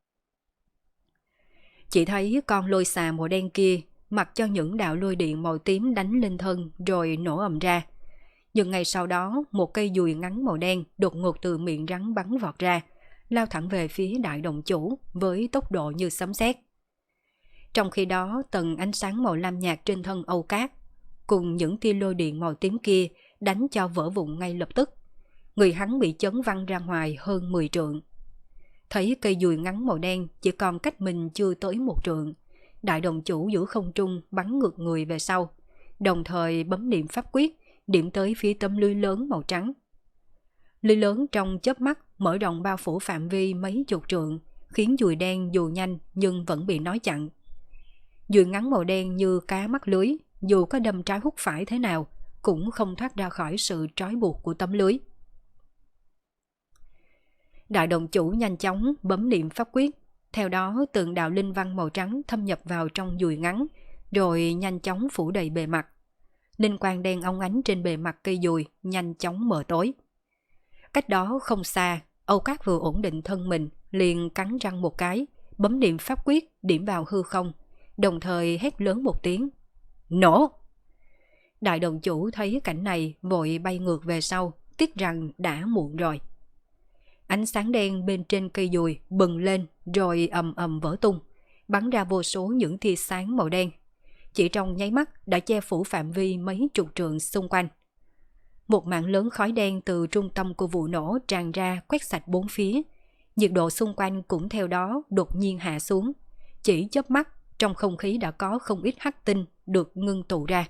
Chỉ thấy con lôi xà màu đen kia mặc cho những đạo lôi điện màu tím đánh lên thân rồi nổ ầm ra. Nhưng ngay sau đó một cây dùi ngắn màu đen đột ngột từ miệng rắn bắn vọt ra, lao thẳng về phía đại đồng chủ với tốc độ như sấm sét. Trong khi đó tầng ánh sáng màu lam nhạt trên thân Âu Cát cùng những tia lôi điện màu tím kia đánh cho vỡ vụn ngay lập tức. Người hắn bị chấn văng ra ngoài hơn 10 trượng. Thấy cây dùi ngắn màu đen chỉ còn cách mình chưa tới 1 trượng, đại đồng chủ giữa không trung bắn ngược người về sau, đồng thời bấm niệm pháp quyết, điểm tới phía tấm lưới lớn màu trắng. Lưới lớn trong chớp mắt mở rộng bao phủ phạm vi mấy chục trượng, khiến dùi đen dù nhanh nhưng vẫn bị nói chặn. Dùi ngắn màu đen như cá mắc lưới, dù có đâm trái hút phải thế nào, cũng không thoát ra khỏi sự trói buộc của tấm lưới. Đại đồng chủ nhanh chóng bấm niệm pháp quyết, Theo đó từng đạo linh văn màu trắng thâm nhập vào trong dùi ngắn, rồi nhanh chóng phủ đầy bề mặt. Linh quang đen óng ánh trên bề mặt cây dùi nhanh chóng mờ tối. Cách đó không xa, Âu Cát vừa ổn định thân mình, liền cắn răng một cái, bấm niệm pháp quyết điểm vào hư không, đồng thời hét lớn một tiếng. Nổ! Đại đồng chủ thấy cảnh này vội bay ngược về sau, tiếc rằng đã muộn rồi. Ánh sáng đen bên trên cây dùi bừng lên rồi ầm ầm vỡ tung, bắn ra vô số những tia sáng màu đen. Chỉ trong nháy mắt đã che phủ phạm vi mấy chục trượng xung quanh. Một mảng lớn khói đen từ trung tâm của vụ nổ tràn ra quét sạch bốn phía. Nhiệt độ xung quanh cũng theo đó đột nhiên hạ xuống. Chỉ chớp mắt, trong không khí đã có không ít hắc tinh được ngưng tụ ra.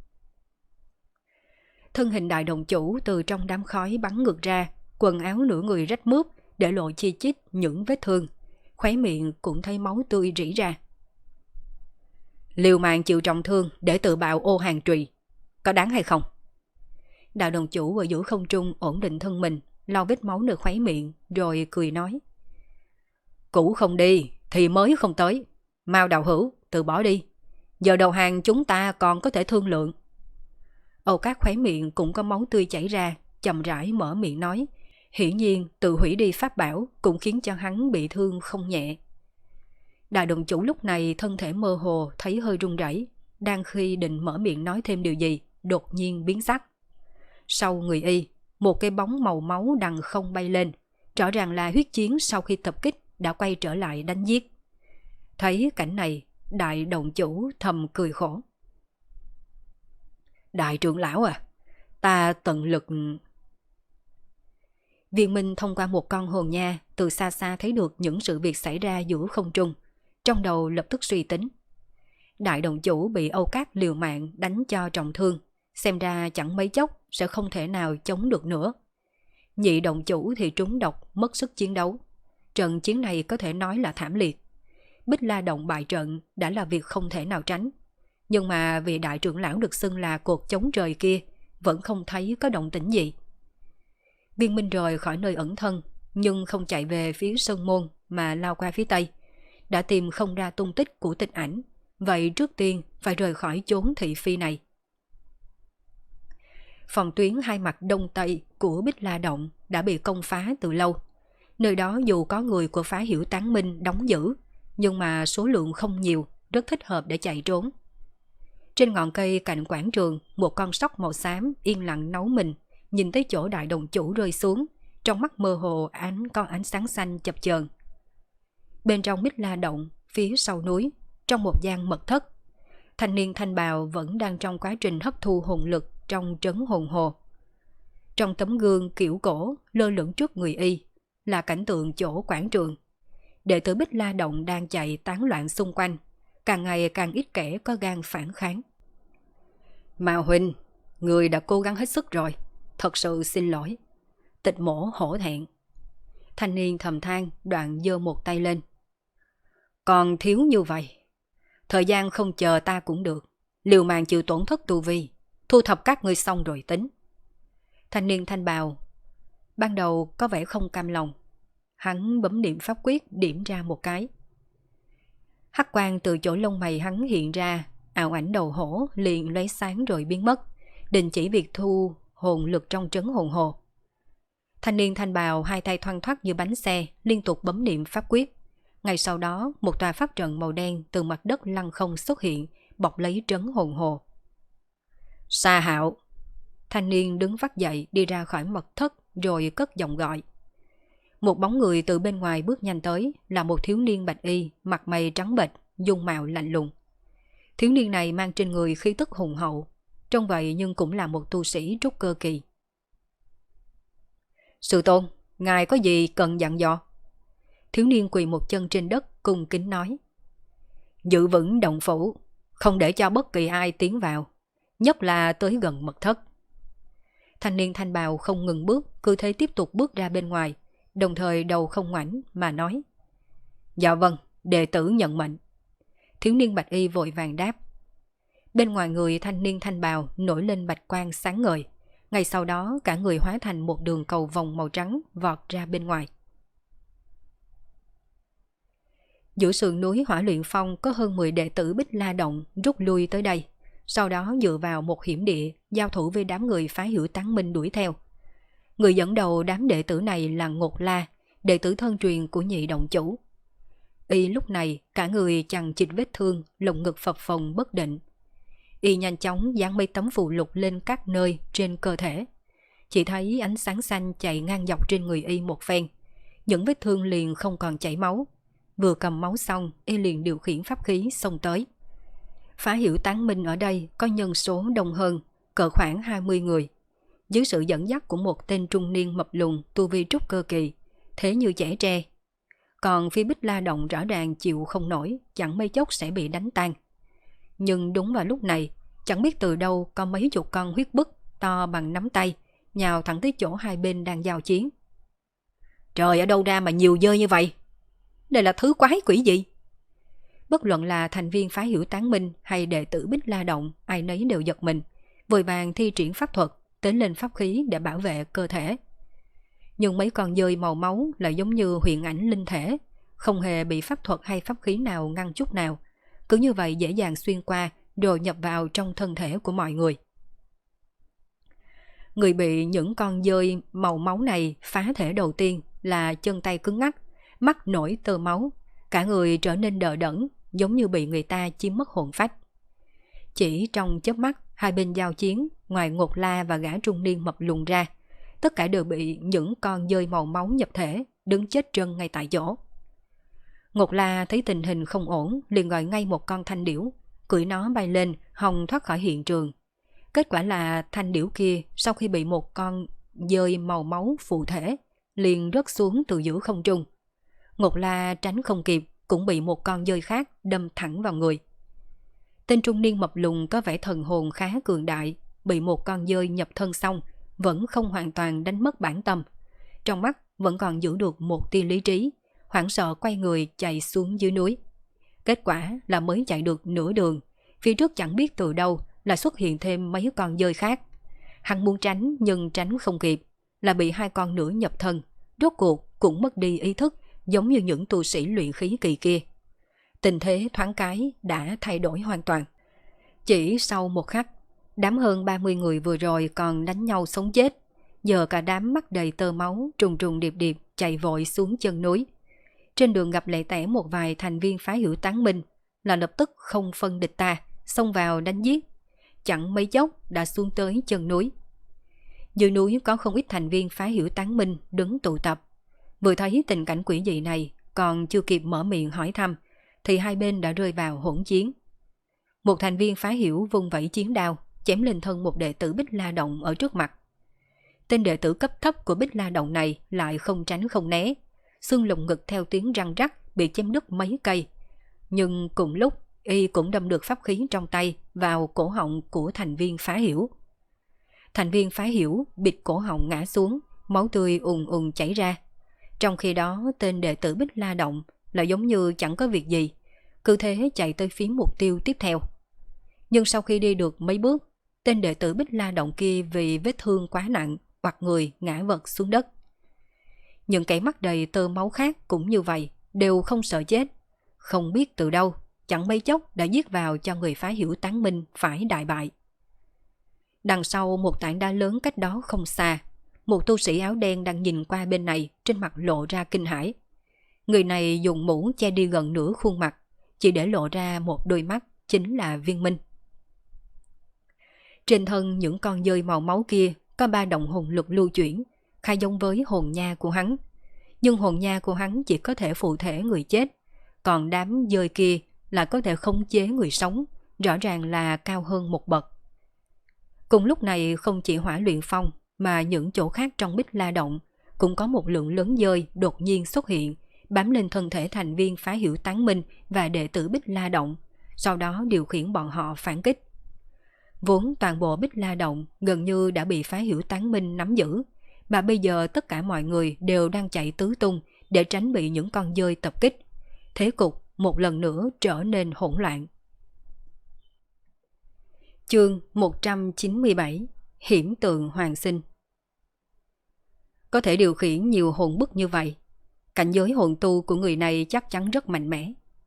Thân hình đại đồng chủ từ trong đám khói bắn ngược ra, quần áo nửa người rách mướp, để lộ chi chít những vết thương. Khóe miệng cũng thấy máu tươi rỉ ra. Liều mạng chịu trọng thương để tự bạo ô hàng trùy, có đáng hay không? Đại đồng chủ ở giữa không trung ổn định thân mình, lau vết máu nơi khóe miệng, rồi cười nói. Cũ không đi thì mới không tới. Mau đạo hữu, từ bỏ đi. Giờ đầu hàng chúng ta còn có thể thương lượng. Âu Cát khóe miệng cũng có máu tươi chảy ra, chậm rãi mở miệng nói. Hiển nhiên tự hủy đi pháp bảo cũng khiến cho hắn bị thương không nhẹ. Đại đồng chủ lúc này thân thể mơ hồ, thấy hơi run rẩy, đang khi định mở miệng nói thêm điều gì, đột nhiên biến sắc. Sau người y, một cái bóng màu máu đằng không bay lên, rõ ràng là huyết chiến sau khi tập kích đã quay trở lại đánh giết. Thấy cảnh này, đại đồng chủ thầm cười khổ. Đại trưởng lão à, ta tận lực... Viên Minh thông qua một con hồn nha từ xa xa thấy được những sự việc xảy ra giữa không trung, trong đầu lập tức suy tính. Đại đồng chủ bị Âu Cát liều mạng đánh cho trọng thương, xem ra chẳng mấy chốc sẽ không thể nào chống được nữa. Nhị đồng chủ thì trúng độc, mất sức chiến đấu. Trận chiến này có thể nói là thảm liệt. Bích La động bại trận đã là việc không thể nào tránh. Nhưng mà vì đại trưởng lão được xưng là cột chống trời kia, vẫn không thấy có động tĩnh gì. Viên Minh rời khỏi nơi ẩn thân, nhưng không chạy về phía sơn môn mà lao qua phía tây. Đã tìm không ra tung tích của Tịch Ảnh, vậy trước tiên phải rời khỏi chốn thị phi này. Phòng tuyến hai mặt đông tây của Bích La Động đã bị công phá từ lâu. Nơi đó dù có người của phá hiểu tán minh đóng giữ, nhưng mà số lượng không nhiều, rất thích hợp để chạy trốn. Trên ngọn cây cạnh quảng trường, một con sóc màu xám yên lặng nấu mình, nhìn thấy chỗ đại đồng chủ rơi xuống, trong mắt mơ hồ có ánh sáng xanh chập chờn. Bên trong Bích La Động, phía sau núi, trong một gian mật thất, thanh niên thanh bào vẫn đang trong quá trình hấp thu hồn lực trong trấn hồn hồ. Trong tấm gương kiểu cổ lơ lửng trước người y là cảnh tượng chỗ quảng trường. Đệ tử Bích La Động đang chạy tán loạn xung quanh, càng ngày càng ít kẻ có gan phản kháng. Mao huynh, người đã cố gắng hết sức rồi, thật sự xin lỗi. Tịch mổ hổ thẹn. Thanh niên thầm than, đoạn giơ một tay lên. Còn thiếu như vậy, thời gian không chờ ta cũng được, liều mạng chịu tổn thất tu vi, thu thập các ngươi xong rồi tính. Thanh niên thanh bào ban đầu có vẻ không cam lòng, hắn bấm niệm pháp quyết điểm ra một cái. Hắc quang từ chỗ lông mày hắn hiện ra, ảo ảnh đầu hổ liền lấy sáng rồi biến mất, đình chỉ việc thu hồn lực trong trấn hồn hồ. Thanh niên thanh bào hai tay thoăn thoắt như bánh xe, liên tục bấm niệm pháp quyết. Ngay sau đó, một tòa pháp trận màu đen từ mặt đất lăng không xuất hiện, bọc lấy trấn hồn hồ. Sa Hạo! Thanh niên đứng vắt dậy đi ra khỏi mật thất rồi cất giọng gọi. Một bóng người từ bên ngoài bước nhanh tới, là một thiếu niên bạch y, mặt mày trắng bệch, dung mạo lạnh lùng. Thiếu niên này mang trên người khí tức hùng hậu, trông vậy nhưng cũng là một tu sĩ trúc cơ kỳ. Sư tôn, ngài có gì cần dặn dò? Thiếu niên quỳ một chân trên đất cung kính nói. Giữ vững động phủ, không để cho bất kỳ ai tiến vào, nhất là tới gần mật thất. Thanh niên thanh bào không ngừng bước, cứ thế tiếp tục bước ra bên ngoài, đồng thời đầu không ngoảnh mà nói. Dạ vâng, đệ tử nhận mệnh. Thiếu niên bạch y vội vàng đáp. Bên ngoài người thanh niên thanh bào nổi lên bạch quang sáng ngời. Ngay sau đó cả người hóa thành một đường cầu vòng màu trắng vọt ra bên ngoài. Giữa sườn núi Hỏa Luyện Phong có hơn 10 đệ tử Bích La Động rút lui tới đây, sau đó dựa vào một hiểm địa giao thủ với đám người phá hữu tán minh đuổi theo. Người dẫn đầu đám đệ tử này là Ngột La, đệ tử thân truyền của Nhị Động Chủ. Y lúc này cả người chằng chịt vết thương, lồng ngực phập phồng bất định. Y nhanh chóng dán mấy tấm phù lục lên các nơi trên cơ thể. Chỉ thấy ánh sáng xanh chạy ngang dọc trên người Y một phen. Những vết thương liền không còn chảy máu. Vừa cầm máu xong, Y liền điều khiển pháp khí xông tới. Phá hữu tán minh ở đây có nhân số đông hơn, cỡ khoảng 20 người. Dưới sự dẫn dắt của một tên trung niên mập lùn tu vi trúc cơ kỳ, thế như trẻ tre. Còn phía Bích La Động rõ ràng chịu không nổi, chẳng mấy chốc sẽ bị đánh tan. Nhưng đúng vào lúc này, chẳng biết từ đâu có mấy chục con huyết bức to bằng nắm tay, nhào thẳng tới chỗ hai bên đang giao chiến. Trời, ở đâu ra mà nhiều dơi như vậy? Đây là thứ quái quỷ gì? Bất luận là thành viên phá hữu tán minh hay đệ tử Bích La Động, ai nấy đều giật mình, vội vàng thi triển pháp thuật, tiến lên pháp khí để bảo vệ cơ thể. Nhưng mấy con dơi màu máu lại giống như huyền ảnh linh thể, không hề bị pháp thuật hay pháp khí nào ngăn chút nào, cứ như vậy dễ dàng xuyên qua rồi nhập vào trong thân thể của mọi người. Người bị những con dơi màu máu này phá thể đầu tiên là chân tay cứng ngắc, mắt nổi tơ máu, cả người trở nên đờ đẫn, giống như bị người ta chiếm mất hồn phách. Chỉ trong chớp mắt, hai bên giao chiến, ngoài Ngột La và gã trung niên mập lùn ra, tất cả đều bị những con dơi màu máu nhập thể, đứng chết chân ngay tại chỗ. Ngột La thấy tình hình không ổn, liền gọi ngay một con thanh điểu, cưỡi nó bay lên, hòng thoát khỏi hiện trường. Kết quả là thanh điểu kia sau khi bị một con dơi màu máu phụ thể, liền rớt xuống từ giữa không trung. Ngột La tránh không kịp, cũng bị một con dơi khác đâm thẳng vào người. Tên trung niên mập lùn có vẻ thần hồn khá cường đại, bị một con dơi nhập thân xong, vẫn không hoàn toàn đánh mất bản tâm. Trong mắt vẫn còn giữ được một tia lý trí, hoảng sợ quay người chạy xuống dưới núi. Kết quả là mới chạy được nửa đường, phía trước chẳng biết từ đâu là xuất hiện thêm mấy con dơi khác. Hắn muốn tránh nhưng tránh không kịp, là bị hai con nữa nhập thân, rốt cuộc cũng mất đi ý thức, giống như những tu sĩ luyện khí kỳ kia. Tình thế thoáng cái đã thay đổi hoàn toàn. Chỉ sau một khắc, đám hơn 30 người vừa rồi còn đánh nhau sống chết, giờ cả đám mắt đầy tơ máu, trùng trùng điệp điệp chạy vội xuống chân núi. Trên đường gặp lẻ tẻ một vài thành viên phá hữu tán minh, là lập tức không phân địch ta, xông vào đánh giết. Chẳng mấy chốc đã xuống tới chân núi. Dưới núi có không ít thành viên phá hữu tán minh đứng tụ tập. Vừa thấy tình cảnh quỷ dị này, còn chưa kịp mở miệng hỏi thăm, thì hai bên đã rơi vào hỗn chiến. Một thành viên phá hữu vung vẩy chiến đao, chém lên thân một đệ tử Bích La Động ở trước mặt. Tên đệ tử cấp thấp của Bích La Động này lại không tránh không né, xương lồng ngực theo tiếng răng rắc bị chém đứt mấy cây. Nhưng cùng lúc, y cũng đâm được pháp khí trong tay vào cổ họng của thành viên phá hữu. Thành viên phá hữu bịt cổ họng ngã xuống, máu tươi ùn ùn chảy ra. Trong khi đó, tên đệ tử Bích La Động là giống như chẳng có việc gì, cứ thế chạy tới phía mục tiêu tiếp theo. Nhưng sau khi đi được mấy bước, tên đệ tử Bích La Động kia vì vết thương quá nặng, quặt người ngã vật xuống đất. Những kẻ mắt đầy tơ máu khác cũng như vậy, đều không sợ chết. Không biết từ đâu, chẳng mấy chốc đã giết vào cho người phá hữu tán minh phải đại bại. Đằng sau một tảng đá lớn cách đó không xa, một tu sĩ áo đen đang nhìn qua bên này, trên mặt lộ ra kinh hãi. Người này dùng mũ che đi gần nửa khuôn mặt, chỉ để lộ ra một đôi mắt, chính là Viên Minh. Trên thân những con dơi màu máu kia có 3 động hồn lực lưu chuyển, khá giống với hồn nha của hắn. Nhưng hồn nha của hắn chỉ có thể phụ thể người chết, còn đám dơi kia là có thể khống chế người sống, rõ ràng là cao hơn một bậc. Cùng lúc này không chỉ Hỏa Luyện Phong mà những chỗ khác trong Bích La Động cũng có một lượng lớn dơi đột nhiên xuất hiện, bám lên thân thể thành viên phá hữu tán minh và đệ tử Bích La Động, sau đó điều khiển bọn họ phản kích. Vốn toàn bộ Bích La Động gần như đã bị phá hữu tán minh nắm giữ, mà bây giờ tất cả mọi người đều đang chạy tứ tung để tránh bị những con dơi tập kích. Thế cục một lần nữa trở nên hỗn loạn. Chương 197: Hiểm tượng Hoàng Sinh. Có thể điều khiển nhiều hồn bức như vậy, cảnh giới hồn tu của người này chắc chắn rất mạnh mẽ.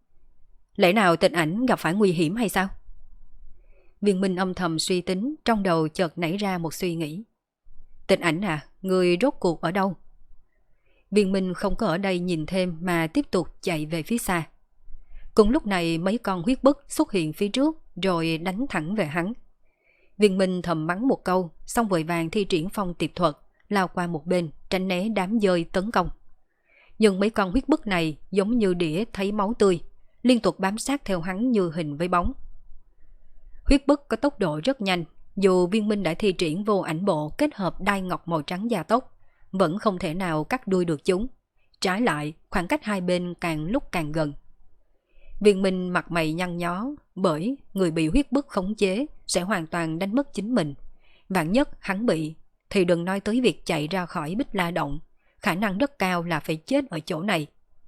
Lẽ nào Tịch Ảnh gặp phải nguy hiểm hay sao? Viên Minh âm thầm suy tính, trong đầu chợt nảy ra một suy nghĩ. Tịch Ảnh à, người rốt cuộc ở đâu? Viên Minh không có ở đây nhìn thêm mà tiếp tục chạy về phía xa. Cùng lúc này mấy con huyết bức xuất hiện phía trước rồi đánh thẳng về hắn. Viên Minh thầm mắng một câu, xong vội vàng thi triển phong tiệp thuật, lao qua một bên, tránh né đám dơi tấn công. Nhưng mấy con huyết bức này giống như đĩa thấy máu tươi, liên tục bám sát theo hắn như hình với bóng. Huyết bức có tốc độ rất nhanh, dù Viên Minh đã thi triển vô ảnh bộ kết hợp đai ngọc màu trắng gia tốc, vẫn không thể nào cắt đuôi được chúng. Trái lại, khoảng cách hai bên càng lúc càng gần. Viên Minh mặt mày nhăn nhó, bởi người bị huyết bức khống chế sẽ hoàn toàn đánh mất chính mình. Vạn nhất hắn bị, thì đừng nói tới việc chạy ra khỏi Bích La Động, khả năng rất cao là phải chết ở chỗ này.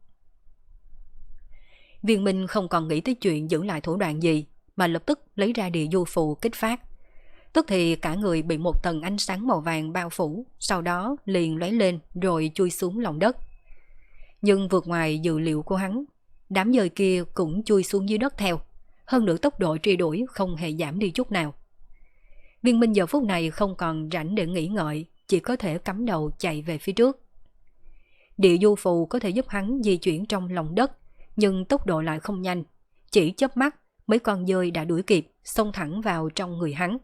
Viên Minh không còn nghĩ tới chuyện giữ lại thủ đoạn gì, mà lập tức lấy ra địa du phù kích phát. Tức thì cả người bị một tầng ánh sáng màu vàng bao phủ, sau đó liền lóe lên rồi chui xuống lòng đất. Nhưng vượt ngoài dự liệu của hắn, đám dơi kia cũng chui xuống dưới đất theo, hơn nữa tốc độ truy đuổi không hề giảm đi chút nào. Viên Minh giờ phút này không còn rảnh để nghĩ ngợi, chỉ có thể cắm đầu chạy về phía trước. Địa du phù có thể giúp hắn di chuyển trong lòng đất, nhưng tốc độ lại không nhanh, chỉ chớp mắt mấy con dơi đã đuổi kịp, xông thẳng vào trong người hắn.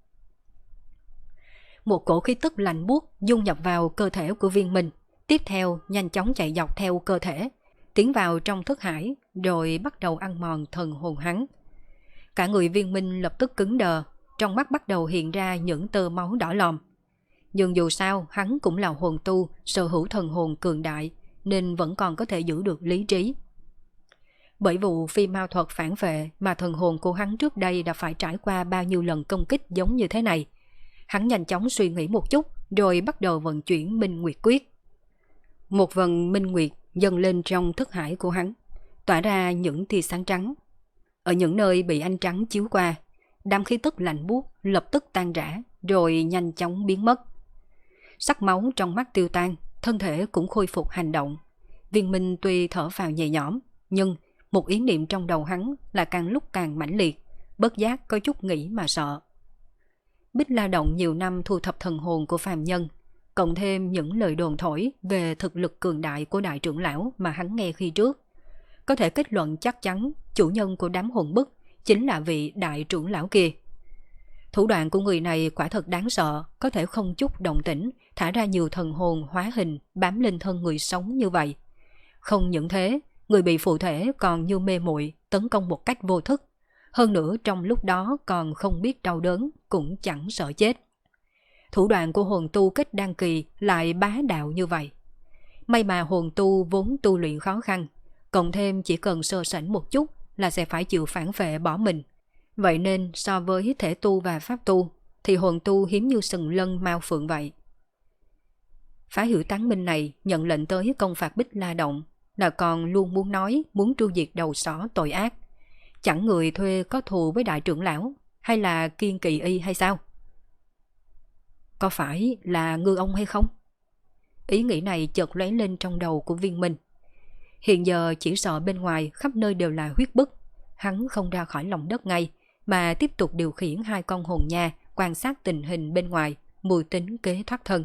Một cổ khí tức lạnh buốt dung nhập vào cơ thể của Viên Minh, tiếp theo nhanh chóng chạy dọc theo cơ thể, tiến vào trong thức hải, rồi bắt đầu ăn mòn thần hồn hắn. Cả người Viên Minh lập tức cứng đờ, trong mắt bắt đầu hiện ra những tơ máu đỏ lòm. Nhưng dù sao hắn cũng là hồn tu, sở hữu thần hồn cường đại, nên vẫn còn có thể giữ được lý trí. Bởi vụ phi mao thuật phản vệ mà thần hồn của hắn trước đây đã phải trải qua bao nhiêu lần công kích giống như thế này. Hắn nhanh chóng suy nghĩ một chút, rồi bắt đầu vận chuyển Minh Nguyệt Quyết. Một vần Minh Nguyệt dâng lên trong thức hải của hắn, tỏa ra những tia sáng trắng. Ở những nơi bị ánh trắng chiếu qua, đám khí tức lạnh buốt lập tức tan rã, rồi nhanh chóng biến mất. Sắc máu trong mắt tiêu tan, thân thể cũng khôi phục hành động. Viên Minh tuy thở phào nhẹ nhõm, nhưng một ý niệm trong đầu hắn là càng lúc càng mãnh liệt, bất giác có chút nghĩ mà sợ. Bích La Động nhiều năm thu thập thần hồn của phàm nhân, cộng thêm những lời đồn thổi về thực lực cường đại của đại trưởng lão mà hắn nghe khi trước, có thể kết luận chắc chắn chủ nhân của đám hồn bức chính là vị đại trưởng lão kia. Thủ đoạn của người này quả thật đáng sợ, có thể không chút động tĩnh thả ra nhiều thần hồn hóa hình bám lên thân người sống như vậy. Không những thế, người bị phụ thể còn như mê muội tấn công một cách vô thức, hơn nữa trong lúc đó còn không biết đau đớn, cũng chẳng sợ chết. Thủ đoạn của hồn tu kết đan kỳ lại bá đạo như vậy. May mà hồn tu vốn tu luyện khó khăn, cộng thêm chỉ cần sơ sảnh một chút là sẽ phải chịu phản vệ bỏ mình. Vậy nên so với thể tu và pháp tu, thì hồn tu hiếm như sừng lân mao phượng vậy. Phá hữu tán minh này nhận lệnh tới công phạt Bích La Động, là còn luôn muốn nói muốn tru diệt đầu sỏ tội ác. Chẳng người thuê có thù với đại trưởng lão, hay là kiên kỵ y hay sao? Có phải là ngư ông hay không? Ý nghĩ này chợt lóe lên trong đầu của Viên Minh. Hiện giờ chỉ sợ bên ngoài khắp nơi đều là huyết bức, hắn không ra khỏi lòng đất ngay, mà tiếp tục điều khiển hai con hồn nha quan sát tình hình bên ngoài, mưu tính kế thoát thân.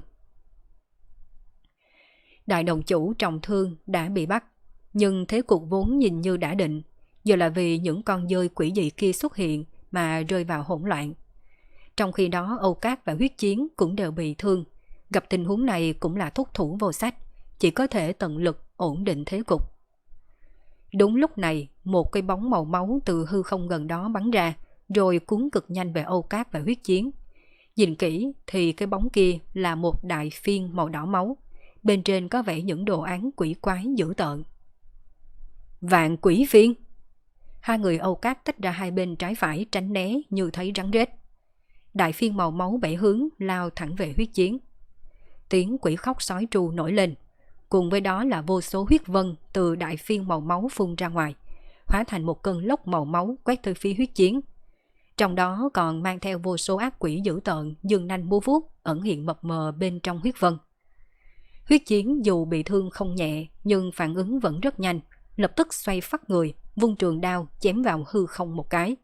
Đại đồng chủ trọng thương đã bị bắt, nhưng thế cục vốn nhìn như đã định, giờ là vì những con dơi quỷ dị kia xuất hiện mà rơi vào hỗn loạn. Trong khi đó Âu Cát và Huyết Chiến cũng đều bị thương, gặp tình huống này cũng là thúc thủ vô sách, chỉ có thể tận lực ổn định thế cục. Đúng lúc này, một cái bóng màu máu từ hư không gần đó bắn ra, rồi cuốn cực nhanh về Âu Cát và Huyết Chiến. Nhìn kỹ thì cái bóng kia là một đại phiên màu đỏ máu, bên trên có vẽ những đồ án quỷ quái dữ tợn. Vạn quỷ phiên! Hai người Âu Cát tách ra hai bên trái phải tránh né như thấy rắn rết. Đại phiên màu máu bảy hướng lao thẳng về Huyết Chiến. Tiếng quỷ khóc sói tru nổi lên, cùng với đó là vô số huyết vân từ đại phiên màu máu phun ra ngoài, hóa thành một cơn lốc màu máu quét tới phía Huyết Chiến. Trong đó còn mang theo vô số ác quỷ dữ tợn dương nanh múa vuốt ẩn hiện mập mờ bên trong huyết vân. Huyết Chiến dù bị thương không nhẹ nhưng phản ứng vẫn rất nhanh, lập tức xoay phắt người, vung trường đao chém vào hư không một cái.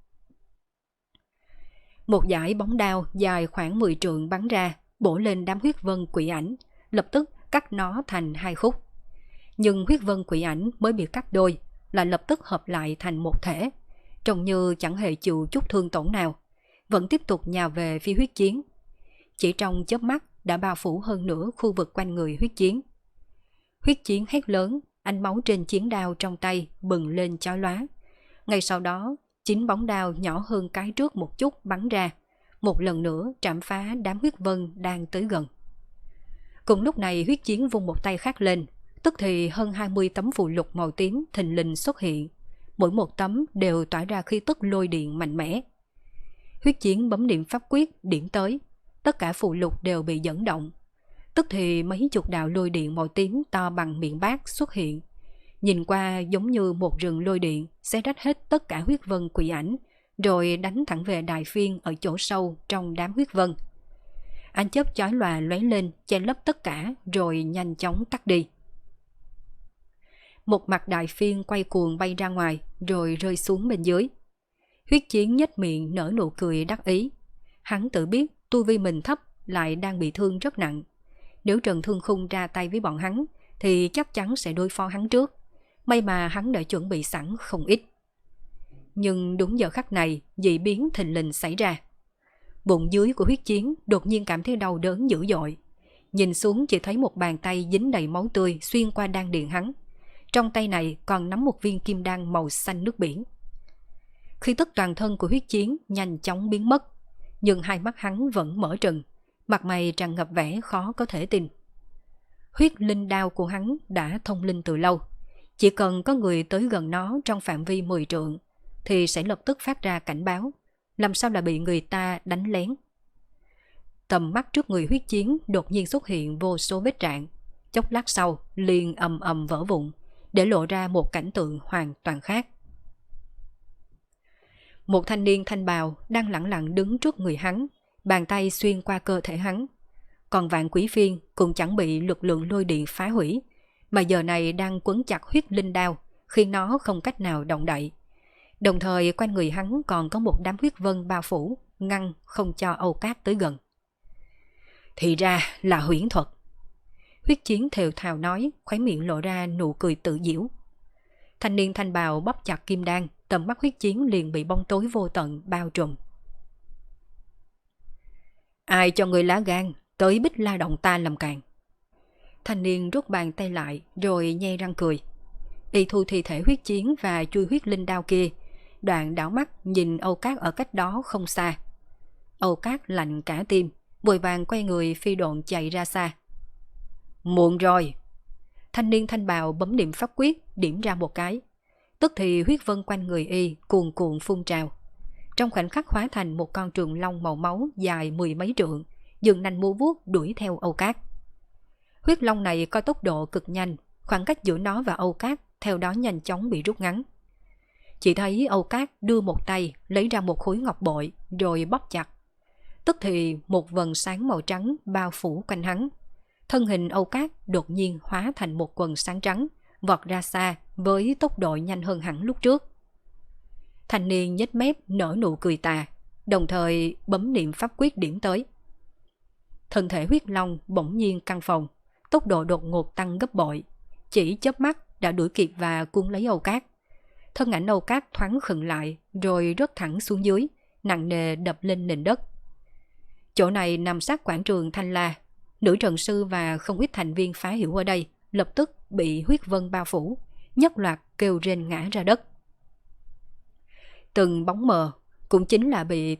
Một dải bóng đao dài khoảng 10 trượng bắn ra, bổ lên đám huyết vân quỷ ảnh, lập tức cắt nó thành 2 khúc. Nhưng huyết vân quỷ ảnh mới bị cắt đôi, lại lập tức hợp lại thành một thể, trông như chẳng hề chịu chút thương tổn nào, vẫn tiếp tục nhào về phía huyết chiến. Chỉ trong chớp mắt đã bao phủ hơn nửa khu vực quanh người huyết chiến. Huyết chiến hét lớn, ánh máu trên chiến đao trong tay bừng lên chói lóa. Ngay sau đó, 9 bóng đao nhỏ hơn cái trước một chút bắn ra, một lần nữa trảm phá đám huyết vân đang tới gần. Cùng lúc này huyết chiến vung một tay khác lên, tức thì hơn 20 tấm phù lục màu tím thình lình xuất hiện, mỗi một tấm đều tỏa ra khí tức lôi điện mạnh mẽ. Huyết chiến bấm niệm pháp quyết điểm tới, tất cả phù lục đều bị dẫn động, tức thì mấy chục đạo lôi điện màu tím to bằng miệng bát xuất hiện, nhìn qua giống như một rừng lôi điện xé rách hết tất cả huyết vân quỷ ảnh, rồi đánh thẳng về Đại Phiên ở chỗ sâu trong đám huyết vân. Ánh chớp chói lòa lóe lên che lấp tất cả rồi nhanh chóng tắt đi. Một mặt Đại Phiên quay cuồng bay ra ngoài rồi rơi xuống bên dưới. Huyết chiến nhếch miệng nở nụ cười đắc ý. Hắn tự biết tu vi mình thấp lại đang bị thương rất nặng. Nếu Trần Thương Khung ra tay với bọn hắn thì chắc chắn sẽ đối phó hắn trước. May mà hắn đã chuẩn bị sẵn không ít. Nhưng đúng giờ khắc này, dị biến thình lình xảy ra. Bụng dưới của huyết chiến đột nhiên cảm thấy đau đớn dữ dội. Nhìn xuống chỉ thấy một bàn tay dính đầy máu tươi xuyên qua đan điền hắn. Trong tay này còn nắm một viên kim đan màu xanh nước biển. Khí tức toàn thân của huyết chiến nhanh chóng biến mất, nhưng hai mắt hắn vẫn mở trừng, mặt mày tràn ngập vẻ khó có thể tin. Huyết linh đao của hắn đã thông linh từ lâu, chỉ cần có người tới gần nó trong phạm vi 10 trượng thì sẽ lập tức phát ra cảnh báo, làm sao là bị người ta đánh lén. Tầm mắt trước người huyết chiến đột nhiên xuất hiện vô số vết rạn, chốc lát sau liền ầm ầm vỡ vụn, để lộ ra một cảnh tượng hoàn toàn khác. Một thanh niên thanh bào đang lẳng lặng đứng trước người hắn, bàn tay xuyên qua cơ thể hắn. Còn Vạn Quý Phiên cũng chẳng bị lực lượng lôi điện phá hủy, mà giờ này đang quấn chặt huyết linh đao, khiến nó không cách nào động đậy. Đồng thời quanh người hắn còn có một đám huyết vân bao phủ, ngăn không cho Âu Cát tới gần. Thì ra là huyễn thuật. Huyết chiến thều thào nói, khóe miệng lộ ra nụ cười tự giễu. Thanh niên thanh bào bóp chặt kim đan, tầm mắt huyết chiến liền bị bóng tối vô tận bao trùm. Ai cho người lá gan tới Bích La Động ta làm càn? Thanh niên rút bàn tay lại rồi nhe răng cười. Y thu thi thể huyết chiến và chui huyết linh đao kia, đoạn đảo mắt nhìn Âu Cát ở cách đó không xa. Âu Cát lạnh cả tim, vội vàng quay người phi độn chạy ra xa. Muộn rồi. Thanh niên thanh bào bấm niệm pháp quyết điểm ra một cái, tức thì huyết vân quanh người y cuồn cuộn phun trào, trong khoảnh khắc hóa thành một con trường long màu máu dài 10 mấy trượng, dường nanh múa vuốt đuổi theo Âu Cát. Huyết long này có tốc độ cực nhanh, khoảng cách giữa nó và Âu Cát theo đó nhanh chóng bị rút ngắn. Chỉ thấy Âu Cát đưa một tay lấy ra một khối ngọc bội rồi bóp chặt, tức thì một vầng sáng màu trắng bao phủ quanh hắn. Thân hình Âu Cát đột nhiên hóa thành một quần sáng trắng, vọt ra xa với tốc độ nhanh hơn hẳn lúc trước. Thanh niên nhếch mép nở nụ cười tà, đồng thời bấm niệm pháp quyết điểm tới. Thân thể huyết long bỗng nhiên căng phồng, tốc độ đột ngột tăng gấp bội, chỉ chớp mắt đã đuổi kịp và cuốn lấy Âu Cát. Thân ảnh Âu Cát thoáng khựng lại rồi rớt thẳng xuống dưới, nặng nề đập lên nền đất. Chỗ này nằm sát quảng trường Thanh La, nữ trận sư và không ít thành viên phá hiểu ở đây lập tức bị huyết vân bao phủ, nhất loạt kêu rên ngã ra đất. Từng bóng mờ cũng chính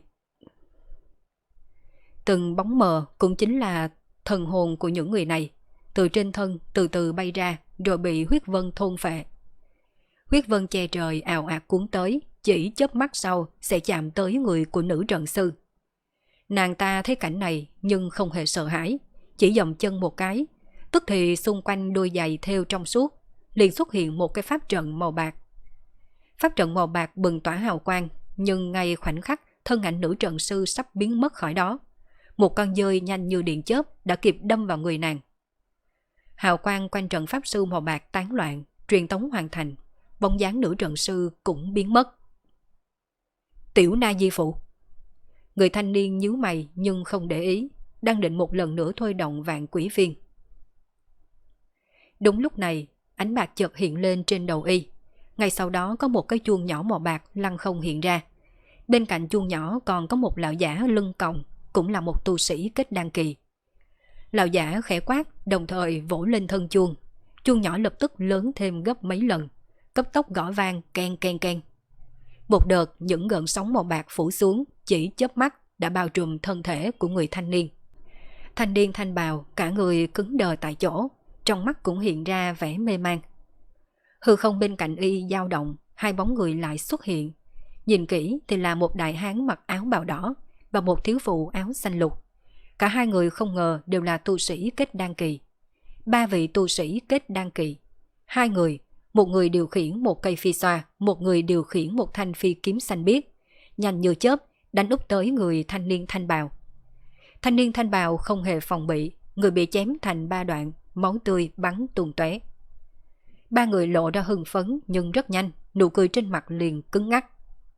là thần hồn của những người này, từ trên thân từ từ bay ra rồi bị huyết vân thôn phệ. Huyết vân che trời ào ạt cuốn tới, chỉ chớp mắt sau sẽ chạm tới người của nữ trận sư. Nàng ta thấy cảnh này nhưng không hề sợ hãi, chỉ dậm chân một cái, tức thì xung quanh đôi giày thêu trong suốt liền xuất hiện một cái pháp trận màu bạc. Pháp trận màu bạc bừng tỏa hào quang, nhưng ngay khoảnh khắc thân ảnh nữ trận sư sắp biến mất khỏi đó, một con dơi nhanh như điện chớp đã kịp đâm vào người nàng. Hào quang quanh trận pháp sư màu bạc tán loạn, truyền tống hoàn thành, bóng dáng nữ trận sư cũng biến mất. Tiểu Na Di Phụ. Người thanh niên nhíu mày nhưng không để ý, đang định một lần nữa thôi động vạn quỷ phiên. Đúng lúc này, ánh bạc chợt hiện lên trên đầu y. Ngay sau đó có một cái chuông nhỏ màu bạc lăng không hiện ra. Bên cạnh chuông nhỏ còn có một lão giả lưng còng, cũng là một tu sĩ kết đan kỳ. Lão giả khẽ quát, đồng thời vỗ lên thân chuông. Chuông nhỏ lập tức lớn thêm gấp mấy lần, cấp tốc gõ vang keng keng keng. Một đợt những gợn sóng màu bạc phủ xuống, chỉ chớp mắt đã bao trùm thân thể của người thanh niên. Thanh niên thanh bào, cả người cứng đờ tại chỗ, trong mắt cũng hiện ra vẻ mê man. Hư không bên cạnh y dao động, hai bóng người lại xuất hiện. Nhìn kỹ thì là một đại hán mặc áo bào đỏ và một thiếu phụ áo xanh lục. Cả hai người không ngờ đều là tu sĩ kết đan kỳ. Ba vị tu sĩ kết đan kỳ. Hai người, một người điều khiển một cây phi xoa, một người điều khiển một thanh phi kiếm xanh biếc. Nhanh như chớp, đánh úp tới người thanh niên thanh bào. Thanh niên thanh bào không hề phòng bị, người bị chém thành ba đoạn, máu tươi bắn tung tóe. Ba người lộ ra hưng phấn nhưng rất nhanh, nụ cười trên mặt liền cứng ngắc.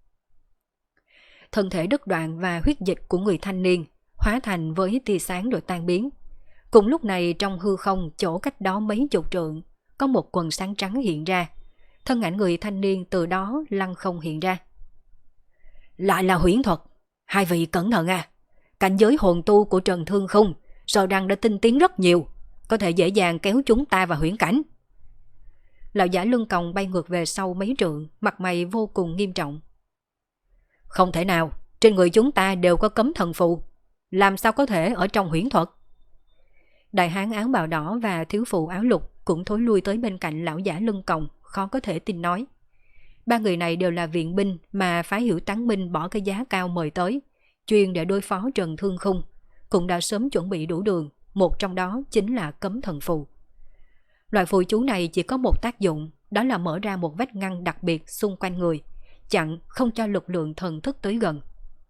Thân thể đứt đoạn và huyết dịch của người thanh niên hóa thành với tia sáng rồi tan biến. Cùng lúc này trong hư không chỗ cách đó mấy chục trượng, có một quần sáng trắng hiện ra. Thân ảnh người thanh niên từ đó lăng không hiện ra. Lại là huyễn thuật. Hai vị cẩn thận à. Cảnh giới hồn tu của Trần Thương Khung sợ rằng đã tinh tiến rất nhiều, có thể dễ dàng kéo chúng ta vào huyễn cảnh. Lão giả lưng còng bay ngược về sau mấy trượng, mặt mày vô cùng nghiêm trọng. Không thể nào, trên người chúng ta đều có cấm thần phù, làm sao có thể ở trong huyễn thuật? Đại hán áo bào đỏ và thiếu phụ áo lục cũng thối lui tới bên cạnh lão giả lưng còng, khó có thể tin nói. Ba người này đều là viện binh mà phái Hiểu Tán Minh bỏ cái giá cao mời tới, chuyên để đối phó Trần Thương Khung, cũng đã sớm chuẩn bị đủ đường, một trong đó chính là cấm thần phù. Loại phù chú này chỉ có một tác dụng, đó là mở ra một vách ngăn đặc biệt xung quanh người, chặn không cho lực lượng thần thức tới gần.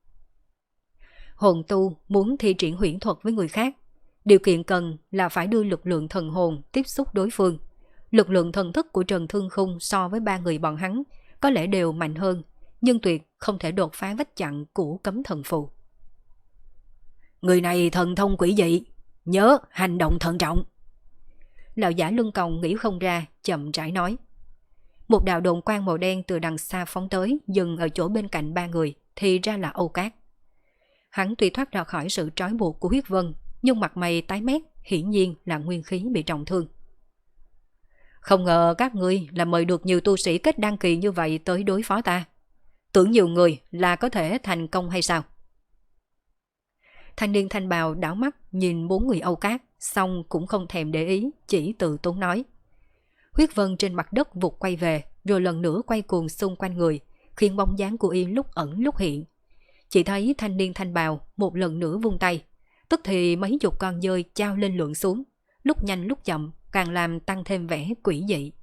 Hồn tu muốn thi triển huyễn thuật với người khác, điều kiện cần là phải đưa lực lượng thần hồn tiếp xúc đối phương. Lực lượng thần thức của Trần Thương Khung so với ba người bọn hắn có lẽ đều mạnh hơn, nhưng tuyệt không thể đột phá vách chặn của cấm thần phù. Người này thần thông quỷ dị, nhớ hành động thận trọng. Lão giả lưng còng nghĩ không ra, chậm rãi nói. Một đạo đồn quang màu đen từ đằng xa phóng tới, dừng ở chỗ bên cạnh ba người, thì ra là Âu Cát. Hắn tuy thoát ra khỏi sự trói buộc của huyết vân, nhưng mặt mày tái mét, hiển nhiên là nguyên khí bị trọng thương. Không ngờ các ngươi là mời được nhiều tu sĩ kết đan kỳ như vậy tới đối phó ta. Tưởng nhiều người là có thể thành công hay sao? Thanh niên thanh bào đảo mắt nhìn bốn người Âu Cát, xong cũng không thèm để ý, chỉ tự tốn nói. Huyết vân trên mặt đất vụt quay về, rồi lần nữa quay cuồng xung quanh người, khiến bóng dáng của y lúc ẩn lúc hiện. Chỉ thấy thanh niên thanh bào một lần nữa vung tay, tức thì mấy chục con dơi trao lên lượn xuống, lúc nhanh lúc chậm, càng làm tăng thêm vẻ quỷ dị.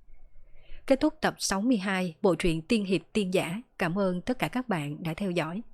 Kết thúc tập 62 bộ truyện Tiên Hiệp Tiên Giả. Cảm ơn tất cả các bạn đã theo dõi.